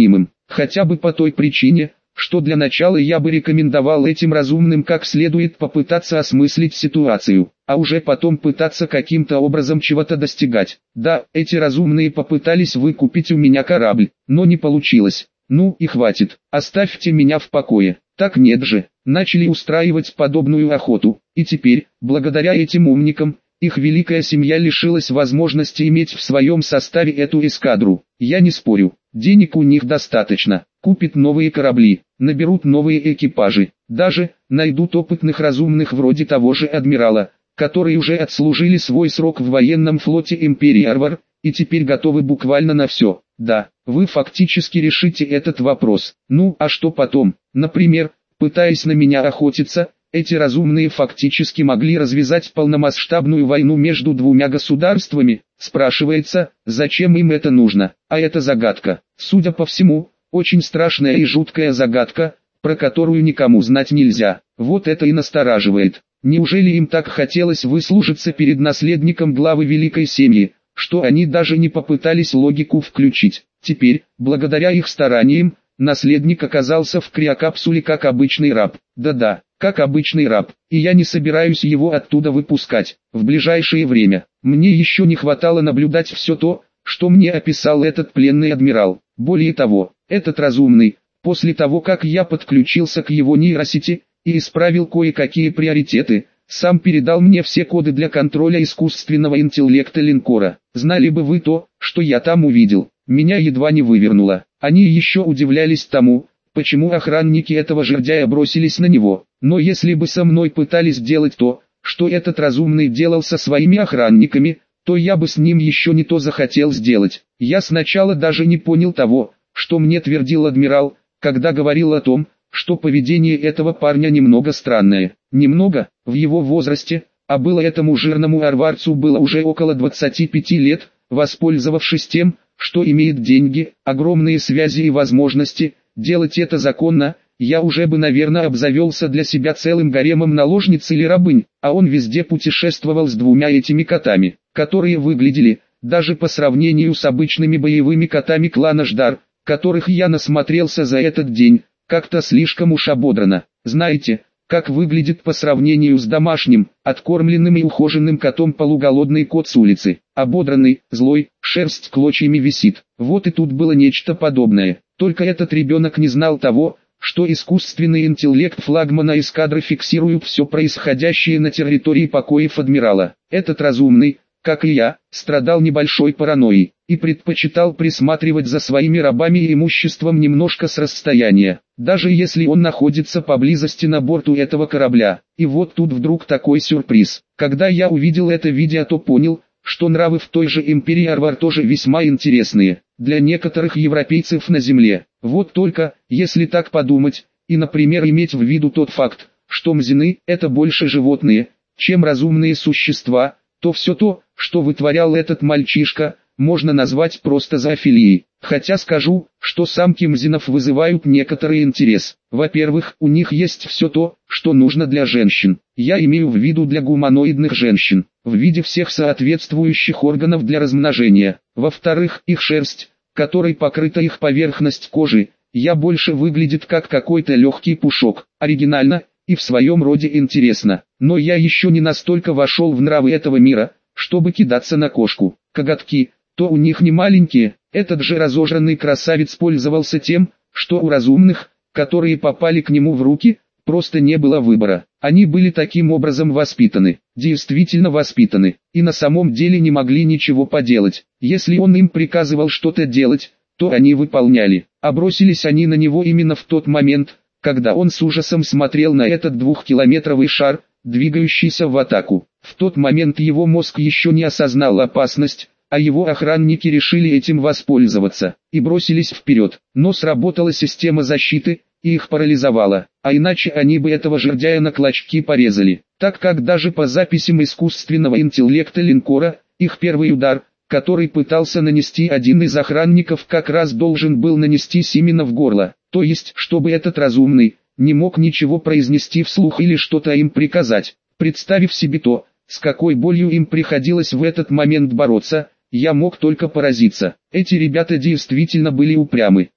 Speaker 1: хотя бы по той причине, что для начала я бы рекомендовал этим разумным как следует попытаться осмыслить ситуацию, а уже потом пытаться каким-то образом чего-то достигать. Да, эти разумные попытались выкупить у меня корабль, но не получилось. Ну и хватит, оставьте меня в покое. Так нет же, начали устраивать подобную охоту, и теперь, благодаря этим умникам, их великая семья лишилась возможности иметь в своем составе эту эскадру. Я не спорю, денег у них достаточно, купят новые корабли, наберут новые экипажи, даже найдут опытных разумных вроде того же адмирала, которые уже отслужили свой срок в военном флоте Империи Арвар, и теперь готовы буквально на все. Да, вы фактически решите этот вопрос. Ну а что потом? Например, пытаясь на меня охотиться, эти разумные фактически могли развязать полномасштабную войну между двумя государствами. Спрашивается, зачем им это нужно? А это загадка. Судя по всему, очень страшная и жуткая загадка, про которую никому знать нельзя. Вот это и настораживает. Неужели им так хотелось выслужиться перед наследником главы великой семьи, что они даже не попытались логику включить? Теперь, благодаря их стараниям, наследник оказался в криокапсуле как обычный раб. Да-да, как обычный раб, и я не собираюсь его оттуда выпускать в ближайшее время. Мне еще не хватало наблюдать все то, что мне описал этот пленный адмирал. Более того, этот разумный, после того как я подключился к его нейросети и исправил кое-какие приоритеты, сам передал мне все коды для контроля искусственного интеллекта линкора. Знали бы вы то, что я там увидел, меня едва не вывернуло. Они еще удивлялись тому, почему охранники этого жердяя бросились на него. Но если бы со мной пытались делать то, что этот разумный делал со своими охранниками, то я бы с ним еще не то захотел сделать. Я сначала даже не понял того, что мне твердил адмирал, когда говорил о том, что поведение этого парня немного странное. Немного, в его возрасте, а было этому жирному арварцу было уже около двадцати пяти лет, воспользовавшись тем, что имеет деньги, огромные связи и возможности, делать это законно, я уже бы, наверное, обзавелся для себя целым гаремом наложниц или рабынь, а он везде путешествовал с двумя этими котами, которые выглядели, даже по сравнению с обычными боевыми котами клана Ждар, которых я насмотрелся за этот день, как-то слишком уж ободрано. Знаете, как выглядит по сравнению с домашним, откормленным и ухоженным котом полуголодный кот с улицы. Ободранный, злой, шерсть клочьями висит. Вот и тут было нечто подобное. Только этот ребенок не знал того, что искусственный интеллект флагмана эскадры фиксирует все происходящее на территории покоев адмирала. Этот разумный, как и я, страдал небольшой паранойей и предпочитал присматривать за своими рабами и имуществом немножко с расстояния, даже если он находится поблизости на борту этого корабля. И вот тут вдруг такой сюрприз. Когда я увидел это видео, то понял, что нравы в той же Империи Арвар тоже весьма интересные для некоторых европейцев на Земле. Вот только, если так подумать, и, например, иметь в виду тот факт, что мзины – это больше животные, чем разумные существа, то все то, что вытворял этот мальчишка, можно назвать просто зоофилией. Хотя скажу, что самки мзинов вызывают некоторый интерес. Во-первых, у них есть все то, что нужно для женщин. Я имею в виду для гуманоидных женщин, в виде всех соответствующих органов для размножения. Во-вторых, их шерсть, которой покрыта их поверхность кожи, я больше выглядит как какой-то легкий пушок. Оригинально и в своем роде интересно. Но я еще не настолько вошел в нравы этого мира, чтобы кидаться на кошку. Коготки, то у них не маленькие. Этот же разожранный красавец пользовался тем, что у разумных, которые попали к нему в руки, просто не было выбора. Они были таким образом воспитаны, действительно воспитаны, и на самом деле не могли ничего поделать. Если он им приказывал что-то делать, то они выполняли. А бросились они на него именно в тот момент, когда он с ужасом смотрел на этот двухкилометровый шар, двигающийся в атаку. В тот момент его мозг еще не осознал опасность, а его охранники решили этим воспользоваться, и бросились вперед. Но сработала система защиты, и их парализовала, а иначе они бы этого жердяя на клочки порезали, так как даже по записям искусственного интеллекта линкора, их первый удар, который пытался нанести один из охранников, как раз должен был нанестись именно в горло, то есть, чтобы этот разумный не мог ничего произнести вслух или что-то им приказать. Представив себе то, с какой болью им приходилось в этот момент бороться, я мог только поразиться. Эти ребята действительно были упрямы.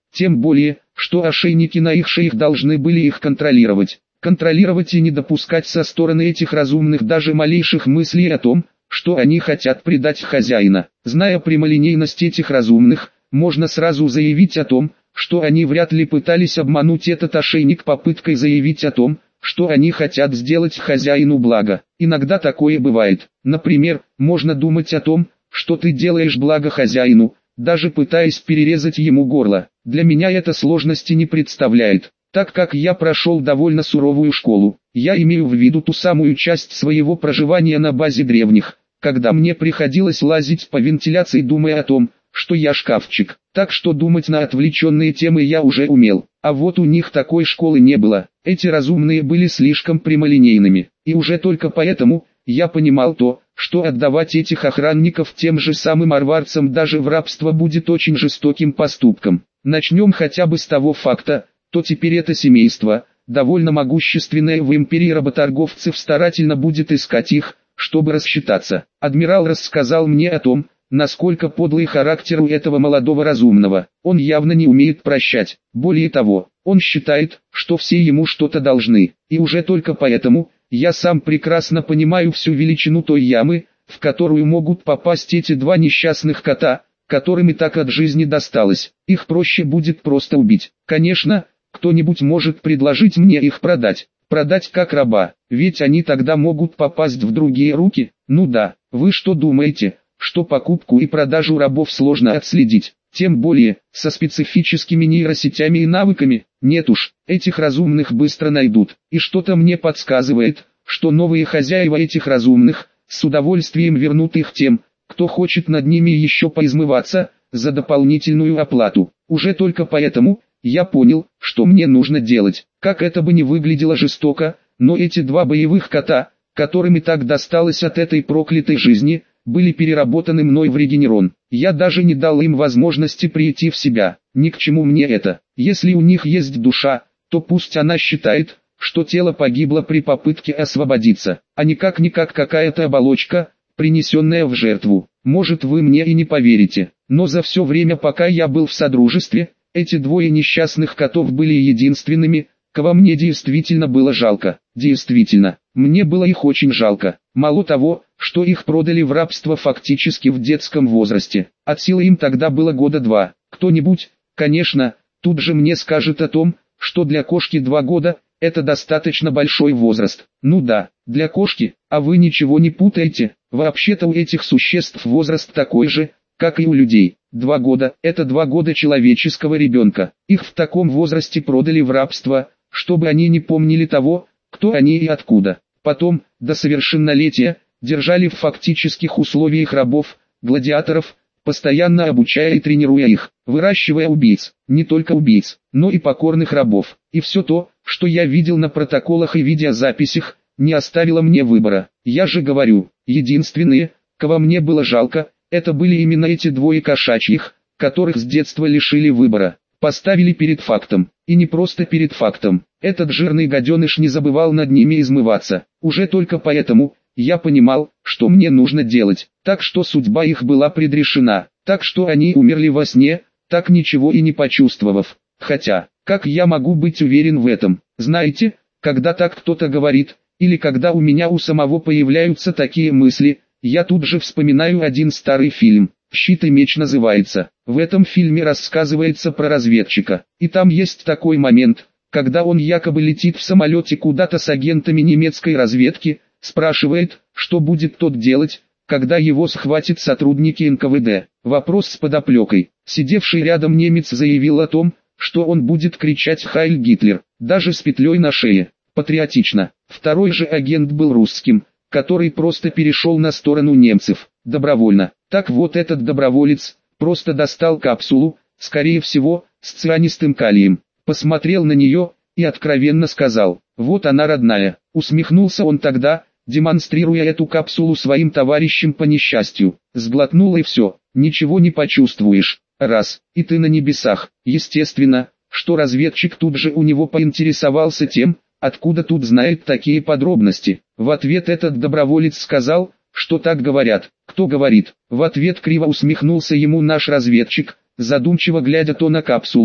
Speaker 1: Тем более, что ошейники на их шеях должны были их контролировать. Контролировать и не допускать со стороны этих разумных даже малейших мыслей о том, что они хотят предать хозяина. Зная прямолинейность этих разумных, можно сразу заявить о том, что они вряд ли пытались обмануть этот ошейник попыткой заявить о том, что они хотят сделать хозяину благо. Иногда такое бывает. Например, можно думать о том, что ты делаешь благо хозяину, даже пытаясь перерезать ему горло. Для меня это сложности не представляет, так как я прошел довольно суровую школу. Я имею в виду ту самую часть своего проживания на базе древних, когда мне приходилось лазить по вентиляции, думая о том, что я шкафчик. Так что думать на отвлеченные темы я уже умел. А вот у них такой школы не было. Эти разумные были слишком прямолинейными. И уже только поэтому я понимал то, что отдавать этих охранников тем же самым арварцам даже в рабство будет очень жестоким поступком. Начнем хотя бы с того факта, то теперь это семейство, довольно могущественное в империи работорговцев, старательно будет искать их, чтобы рассчитаться. Адмирал рассказал мне о том, насколько подлый характер у этого молодого разумного. Он явно не умеет прощать. Более того, он считает, что все ему что-то должны. И уже только поэтому, я сам прекрасно понимаю всю величину той ямы, в которую могут попасть эти два несчастных кота, которым и так от жизни досталось. Их проще будет просто убить. Конечно, кто-нибудь может предложить мне их продать. Продать как раба, ведь они тогда могут попасть в другие руки. Ну да, вы что думаете, что покупку и продажу рабов сложно отследить? Тем более, со специфическими нейросетями и навыками? Нет уж, этих разумных быстро найдут. И что-то мне подсказывает, что новые хозяева этих разумных, с удовольствием вернут их тем, кто хочет над ними еще поизмываться, за дополнительную оплату. Уже только поэтому, я понял, что мне нужно делать. Как это бы ни выглядело жестоко, но эти два боевых кота, которым и так досталось от этой проклятой жизни, были переработаны мной в регенерон. Я даже не дал им возможности прийти в себя. Ни к чему мне это. Если у них есть душа, то пусть она считает, что тело погибло при попытке освободиться, а не как-никак какая-то оболочка, принесенная в жертву. Может, вы мне и не поверите, но за все время, пока я был в Содружестве, эти двое несчастных котов были единственными, кого мне действительно было жалко. Действительно, мне было их очень жалко. Мало того, что их продали в рабство фактически в детском возрасте. От силы им тогда было года два. Кто-нибудь, конечно, тут же мне скажет о том, что для кошки два года – это достаточно большой возраст. Ну да, для кошки, а вы ничего не путаете. Вообще-то у этих существ возраст такой же, как и у людей. Два года – это два года человеческого ребенка. Их в таком возрасте продали в рабство, чтобы они не помнили того, кто они и откуда. Потом, до совершеннолетия, держали в фактических условиях рабов, гладиаторов, постоянно обучая и тренируя их, выращивая убийц, не только убийц, но и покорных рабов. И все то, что я видел на протоколах и видеозаписях, не оставило мне выбора. Я же говорю, единственные, кого мне было жалко, это были именно эти двое кошачьих, которых с детства лишили выбора, поставили перед фактом. И не просто перед фактом. Этот жирный гаденыш не забывал над ними измываться. Уже только поэтому я понимал, что мне нужно делать. Так что судьба их была предрешена. Так что они умерли во сне, так ничего и не почувствовав. Хотя, как я могу быть уверен в этом? Знаете, когда так кто-то говорит, или когда у меня у самого появляются такие мысли, я тут же вспоминаю один старый фильм. «Щит и меч» называется. В этом фильме рассказывается про разведчика. И там есть такой момент, когда он якобы летит в самолете куда-то с агентами немецкой разведки, спрашивает, что будет тот делать, когда его схватят сотрудники эн ка вэ дэ. Вопрос с подоплекой. Сидевший рядом немец заявил о том, что он будет кричать «Хайль Гитлер», даже с петлей на шее. Патриотично. Второй же агент был русским, который просто перешел на сторону немцев, добровольно. Так вот этот доброволец, просто достал капсулу, скорее всего, с цианистым калием, посмотрел на нее, и откровенно сказал, вот она родная. Усмехнулся он тогда, демонстрируя эту капсулу своим товарищам по несчастью. Сглотнул и все, ничего не почувствуешь. Раз, и ты на небесах. Естественно, что разведчик тут же у него поинтересовался тем, откуда тут знает такие подробности. В ответ этот доброволец сказал, что так говорят. Кто говорит? В ответ криво усмехнулся ему наш разведчик, задумчиво глядя то на капсулу,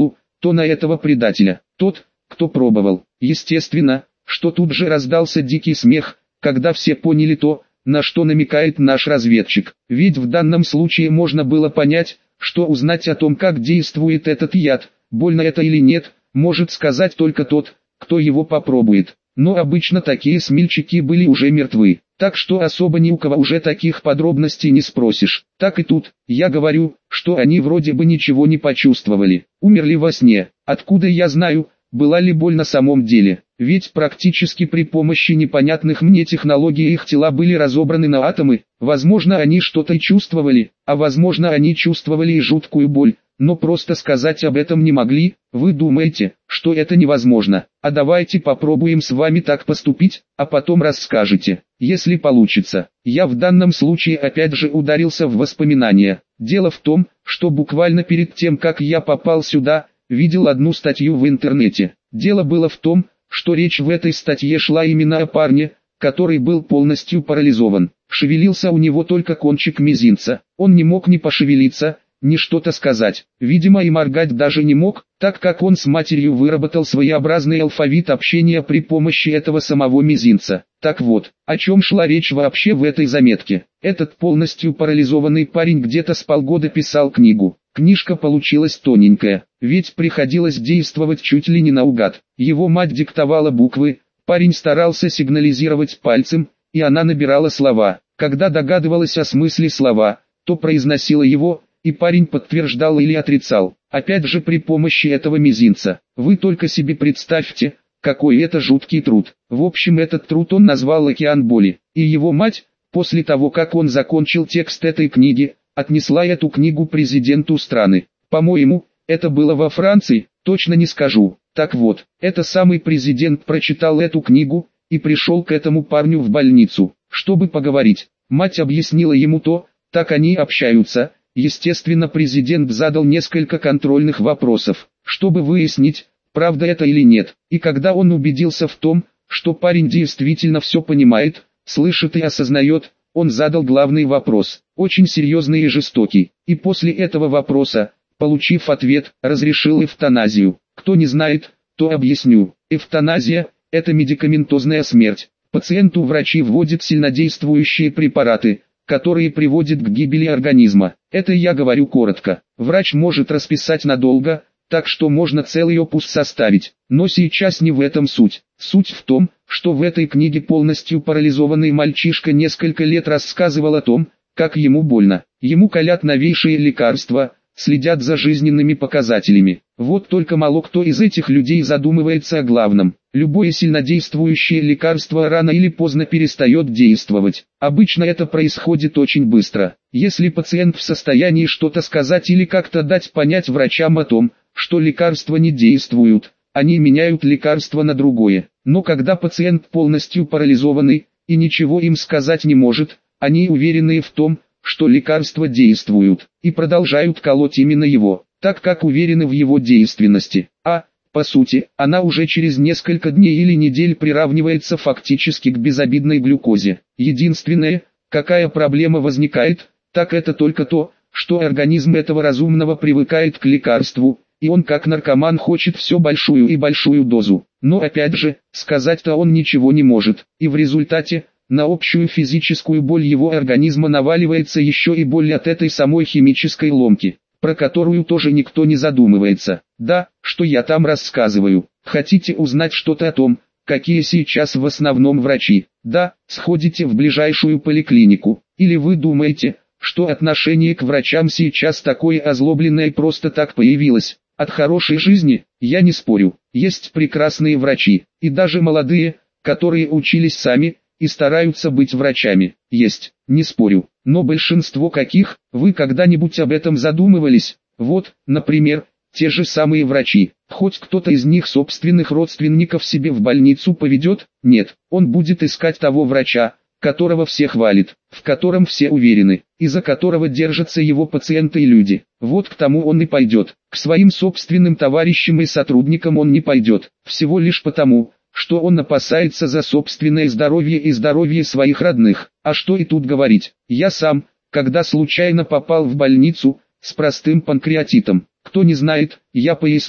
Speaker 1: то на этого предателя. Тот, кто пробовал. Естественно, что тут же раздался дикий смех, когда все поняли то, на что намекает наш разведчик. Ведь в данном случае можно было понять, что узнать о том, как действует этот яд, больно это или нет, может сказать только тот, кто его попробует. Но обычно такие смельчаки были уже мертвы, так что особо ни у кого уже таких подробностей не спросишь. Так и тут, я говорю, что они вроде бы ничего не почувствовали, умерли во сне. Откуда я знаю, была ли боль на самом деле? Ведь практически при помощи непонятных мне технологий их тела были разобраны на атомы. Возможно, они что-то и чувствовали, а возможно, они чувствовали и жуткую боль, но просто сказать об этом не могли. Вы думаете, что это невозможно? А давайте попробуем с вами так поступить, а потом расскажете, если получится. Я в данном случае опять же ударился в воспоминания. Дело в том, что буквально перед тем, как я попал сюда, видел одну статью в интернете. Дело было в том, что речь в этой статье шла именно о парне, который был полностью парализован. Шевелился у него только кончик мизинца. Он не мог ни пошевелиться, ни что-то сказать. Видимо, и моргать даже не мог, так как он с матерью выработал своеобразный алфавит общения при помощи этого самого мизинца. Так вот, о чем шла речь вообще в этой заметке? Этот полностью парализованный парень где-то с полгода писал книгу. Книжка получилась тоненькая, ведь приходилось действовать чуть ли не наугад. Его мать диктовала буквы, парень старался сигнализировать пальцем, и она набирала слова. Когда догадывалась о смысле слова, то произносила его, и парень подтверждал или отрицал. Опять же при помощи этого мизинца. Вы только себе представьте, какой это жуткий труд. В общем, этот труд он назвал «Океан боли». И его мать, после того как он закончил текст этой книги, отнесла эту книгу президенту страны. По-моему, это было во Франции, точно не скажу. Так вот, это самый президент прочитал эту книгу, и пришел к этому парню в больницу, чтобы поговорить. Мать объяснила ему то, так они общаются. Естественно, президент задал несколько контрольных вопросов, чтобы выяснить, правда это или нет. И когда он убедился в том, что парень действительно все понимает, слышит и осознает, он задал главный вопрос, очень серьезный и жестокий. И после этого вопроса, получив ответ, разрешил эвтаназию. Кто не знает, то объясню. Эвтаназия – это медикаментозная смерть. Пациенту врачи вводят сильнодействующие препараты, которые приводят к гибели организма. Это я говорю коротко. Врач может расписать надолго, так что можно целый опус составить. Но сейчас не в этом суть. Суть в том, что в этой книге полностью парализованный мальчишка несколько лет рассказывал о том, как ему больно. Ему колят новейшие лекарства, следят за жизненными показателями. Вот только мало кто из этих людей задумывается о главном. Любое сильнодействующее лекарство рано или поздно перестает действовать. Обычно это происходит очень быстро. Если пациент в состоянии что-то сказать или как-то дать понять врачам о том, что лекарства не действуют, они меняют лекарство на другое. Но когда пациент полностью парализованный и ничего им сказать не может, они уверены в том, что лекарства действуют, и продолжают колоть именно его, так как уверены в его действенности. А, по сути, она уже через несколько дней или недель приравнивается фактически к безобидной глюкозе. Единственное, какая проблема возникает, так это только то, что организм этого разумного привыкает к лекарству, и он как наркоман хочет все большую и большую дозу. Но опять же, сказать-то он ничего не может, и в результате, на общую физическую боль его организма наваливается еще и боль от этой самой химической ломки, про которую тоже никто не задумывается. Да, что я там рассказываю. Хотите узнать что-то о том, какие сейчас в основном врачи? Да, сходите в ближайшую поликлинику. Или вы думаете, что отношение к врачам сейчас такое озлобленное просто так появилось? От хорошей жизни, я не спорю, есть прекрасные врачи, и даже молодые, которые учились сами, и стараются быть врачами. Есть, не спорю, но большинство каких, вы когда-нибудь об этом задумывались? Вот, например, те же самые врачи. Хоть кто-то из них собственных родственников себе в больницу поведет? Нет, он будет искать того врача, которого все хвалят, в котором все уверены, и за которого держатся его пациенты и люди. Вот к тому он и пойдет. К своим собственным товарищам и сотрудникам он не пойдет, всего лишь потому, что он опасается за собственное здоровье и здоровье своих родных. А что и тут говорить, я сам, когда случайно попал в больницу, с простым панкреатитом. Кто не знает, я поясню,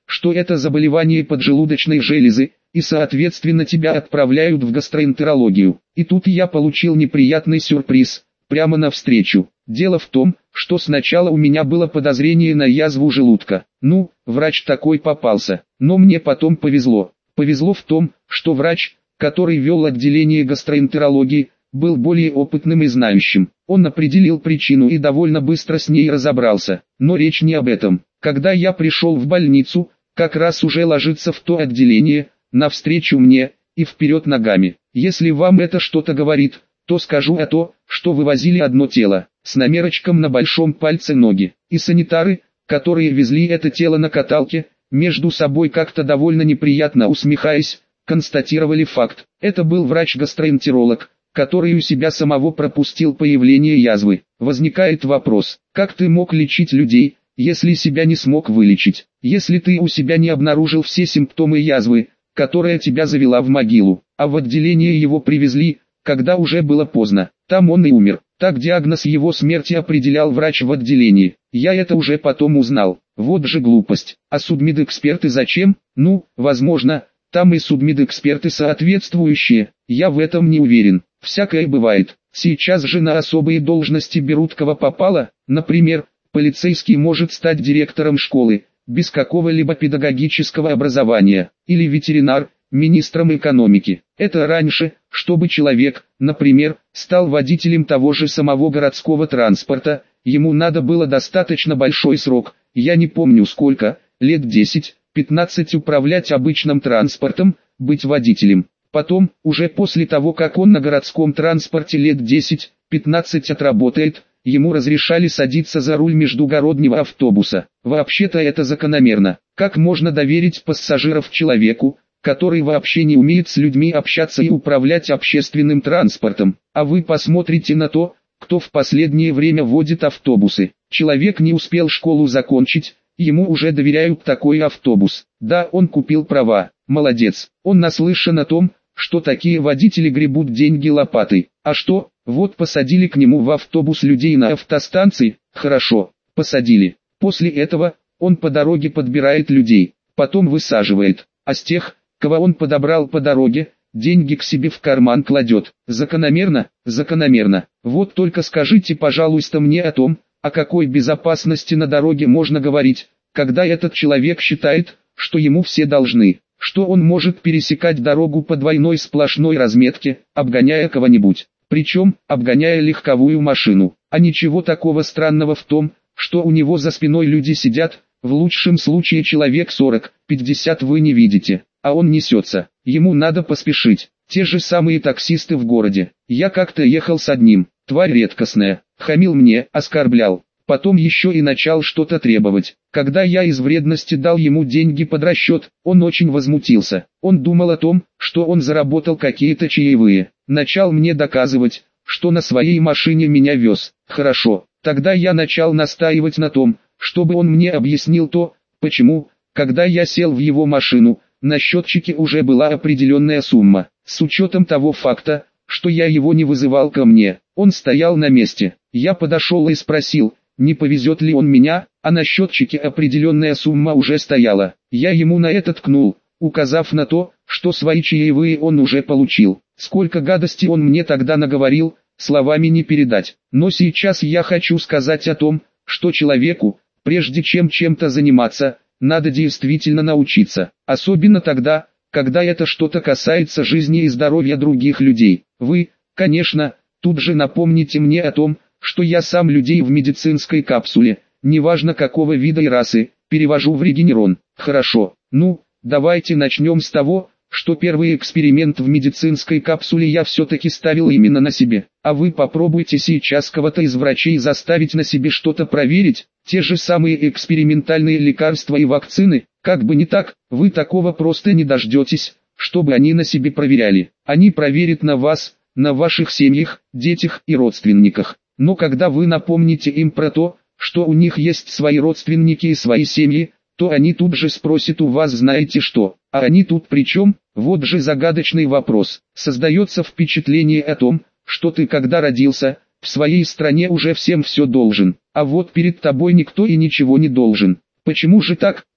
Speaker 1: что это заболевание поджелудочной железы, и соответственно тебя отправляют в гастроэнтерологию. И тут я получил неприятный сюрприз, прямо навстречу. Дело в том, что сначала у меня было подозрение на язву желудка. Ну, врач такой попался, но мне потом повезло. Повезло в том, что врач, который вел отделение гастроэнтерологии, был более опытным и знающим. Он определил причину и довольно быстро с ней разобрался. Но речь не об этом. Когда я пришел в больницу, как раз уже ложится в то отделение, навстречу мне, и вперед ногами. Если вам это что-то говорит, то скажу а то, что вывозили одно тело, с намерочком на большом пальце ноги. И санитары, которые везли это тело на каталке, между собой как-то довольно неприятно усмехаясь, констатировали факт. Это был врач-гастроэнтеролог, который у себя самого пропустил появление язвы. Возникает вопрос, как ты мог лечить людей, если себя не смог вылечить? Если ты у себя не обнаружил все симптомы язвы, которая тебя завела в могилу, а в отделение его привезли, когда уже было поздно, там он и умер. Так диагноз его смерти определял врач в отделении. Я это уже потом узнал. Вот же глупость. А судмедэксперты зачем? Ну, возможно, там и судмедэксперты соответствующие. Я в этом не уверен. Всякое бывает. Сейчас же на особые должности берут кого попало. Например, полицейский может стать директором школы, без какого-либо педагогического образования. Или ветеринар, министром экономики. Это раньше, чтобы человек, например, стал водителем того же самого городского транспорта, ему надо было достаточно большой срок, я не помню сколько, лет десять-пятнадцать управлять обычным транспортом, быть водителем. Потом, уже после того как он на городском транспорте лет десять-пятнадцать отработает, ему разрешали садиться за руль междугороднего автобуса. Вообще-то это закономерно. Как можно доверить пассажиров человеку, который вообще не умеет с людьми общаться и управлять общественным транспортом? А вы посмотрите на то, кто в последнее время водит автобусы. Человек не успел школу закончить, ему уже доверяют такой автобус. Да, он купил права, молодец. Он наслышан о том, что такие водители гребут деньги лопатой. А что, вот посадили к нему в автобус людей на автостанции, хорошо, посадили. После этого, он по дороге подбирает людей, потом высаживает, а с тех, кого он подобрал по дороге, деньги к себе в карман кладет. Закономерно? Закономерно. Вот только скажите, пожалуйста, мне о том, о какой безопасности на дороге можно говорить, когда этот человек считает, что ему все должны, что он может пересекать дорогу по двойной сплошной разметке, обгоняя кого-нибудь, причем, обгоняя легковую машину. А ничего такого странного в том, что у него за спиной люди сидят, в лучшем случае человек сорок-пятьдесят вы не видите, а он несется, ему надо поспешить. Те же самые таксисты в городе. Я как-то ехал с одним, тварь редкостная, хамил мне, оскорблял, потом еще и начал что-то требовать. Когда я из вредности дал ему деньги под расчет, он очень возмутился. Он думал о том, что он заработал какие-то чаевые. Начал мне доказывать, что на своей машине меня вез. Хорошо, тогда я начал настаивать на том, чтобы он мне объяснил то, почему, когда я сел в его машину, на счетчике уже была определенная сумма. С учетом того факта, что я его не вызывал ко мне, он стоял на месте. Я подошел и спросил, не повезет ли он меня, а на счетчике определенная сумма уже стояла. Я ему на это ткнул, указав на то, что свои чаевые он уже получил. Сколько гадости он мне тогда наговорил, словами не передать. Но сейчас я хочу сказать о том, что человеку, прежде чем чем-то заниматься, надо действительно научиться. Особенно тогда, когда это что-то касается жизни и здоровья других людей. Вы, конечно, тут же напомните мне о том, что я сам людей в медицинской капсуле, неважно какого вида и расы, перевожу в Регенерон. Хорошо, ну, давайте начнем с того, что первый эксперимент в медицинской капсуле я все-таки ставил именно на себе. А вы попробуйте сейчас кого-то из врачей заставить на себе что-то проверить, те же самые экспериментальные лекарства и вакцины, как бы не так, вы такого просто не дождетесь, чтобы они на себе проверяли. Они проверят на вас, на ваших семьях, детях и родственниках. Но когда вы напомните им про то, что у них есть свои родственники и свои семьи, то они тут же спросят у вас знаете что, а они тут при чем? Вот же загадочный вопрос. Создается впечатление о том, что ты когда родился, в своей стране уже всем все должен, а вот перед тобой никто и ничего не должен. Почему же так?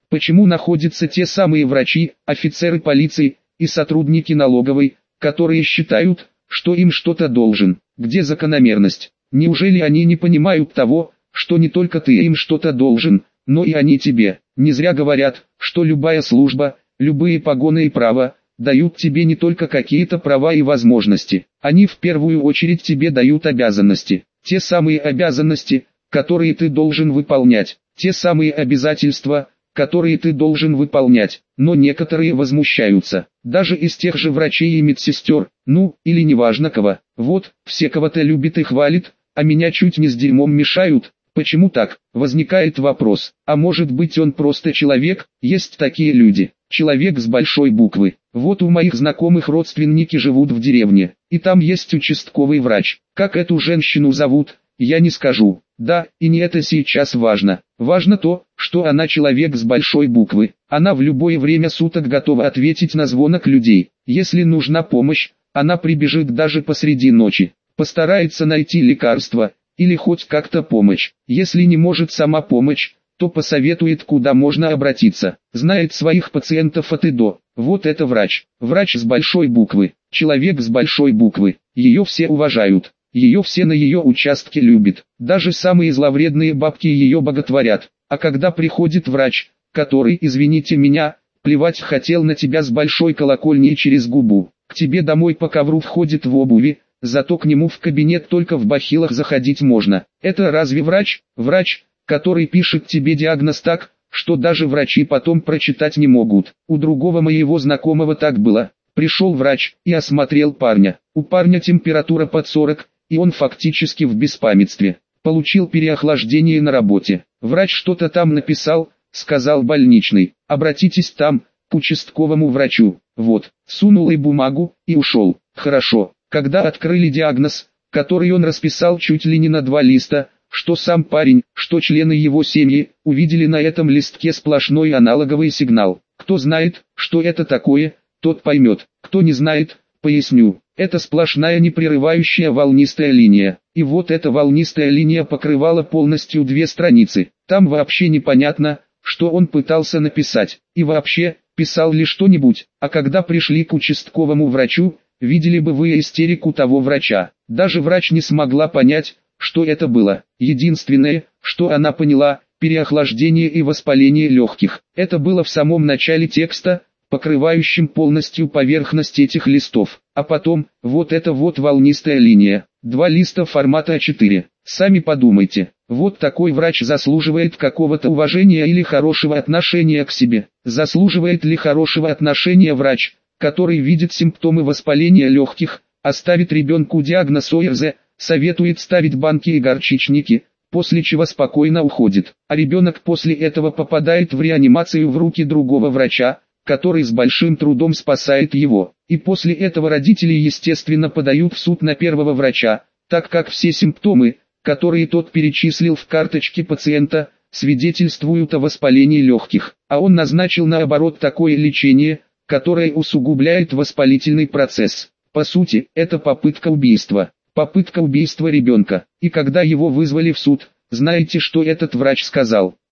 Speaker 1: Почему находятся те самые врачи, офицеры полиции и сотрудники налоговой, которые считают, что им что-то должен? Где закономерность? Неужели они не понимают того, что не только ты им что-то должен, но и они тебе? Не зря говорят, что любая служба, любые погоны и права, дают тебе не только какие-то права и возможности. Они в первую очередь тебе дают обязанности. Те самые обязанности, которые ты должен выполнять. Те самые обязательства, которые ты должен выполнять. Но некоторые возмущаются. Даже из тех же врачей и медсестер, ну, или неважно кого. Вот, все кого-то любят и хвалят, а меня чуть не с дерьмом мешают. Почему так? Возникает вопрос, а может быть он просто человек? Есть такие люди. Человек с большой буквы. Вот у моих знакомых родственники живут в деревне, и там есть участковый врач. Как эту женщину зовут, я не скажу. Да, и не это сейчас важно. Важно то, что она человек с большой буквы. Она в любое время суток готова ответить на звонок людей. Если нужна помощь, она прибежит даже посреди ночи. Постарается найти лекарство, или хоть как-то помочь. Если не может сама помочь, то посоветует, куда можно обратиться. Знает своих пациентов от и до. Вот это врач. Врач с большой буквы. Человек с большой буквы. Ее все уважают. Ее все на ее участке любят. Даже самые зловредные бабки ее боготворят. А когда приходит врач, который, извините меня, плевать хотел на тебя с большой колокольней через губу, к тебе домой по ковру входит в обуви, зато к нему в кабинет только в бахилах заходить можно. Это разве врач? Врач, который пишет тебе диагноз так, что даже врачи потом прочитать не могут. У другого моего знакомого так было. Пришел врач и осмотрел парня. У парня температура под сорок, и он фактически в беспамятстве. Получил переохлаждение на работе. Врач что-то там написал, сказал больничный. Обратитесь там, к участковому врачу. Вот, сунул и бумагу, и ушел. Хорошо. Когда открыли диагноз, который он расписал чуть ли не на два листа, что сам парень, что члены его семьи, увидели на этом листке сплошной аналоговый сигнал. Кто знает, что это такое, тот поймет. Кто не знает, поясню. Это сплошная непрерывающая волнистая линия. И вот эта волнистая линия покрывала полностью две страницы. Там вообще непонятно, что он пытался написать. И вообще, писал ли что-нибудь. А когда пришли к участковому врачу, видели бы вы истерику того врача. Даже врач не смогла понять, что это было. Единственное, что она поняла, переохлаждение и воспаление легких. Это было в самом начале текста, покрывающим полностью поверхность этих листов. А потом, вот эта вот волнистая линия. Два листа формата а четыре. Сами подумайте. Вот такой врач заслуживает какого-то уважения или хорошего отношения к себе. Заслуживает ли хорошего отношения врач, который видит симптомы воспаления легких, а ставит ребенку диагноз о эр зэ, советует ставить банки и горчичники, после чего спокойно уходит. А ребенок после этого попадает в реанимацию в руки другого врача, который с большим трудом спасает его. И после этого родители естественно подают в суд на первого врача, так как все симптомы, которые тот перечислил в карточке пациента, свидетельствуют о воспалении легких. А он назначил наоборот такое лечение, которое усугубляет воспалительный процесс. По сути, это попытка убийства. Попытка убийства ребенка. И когда его вызвали в суд, знаете, что этот врач сказал?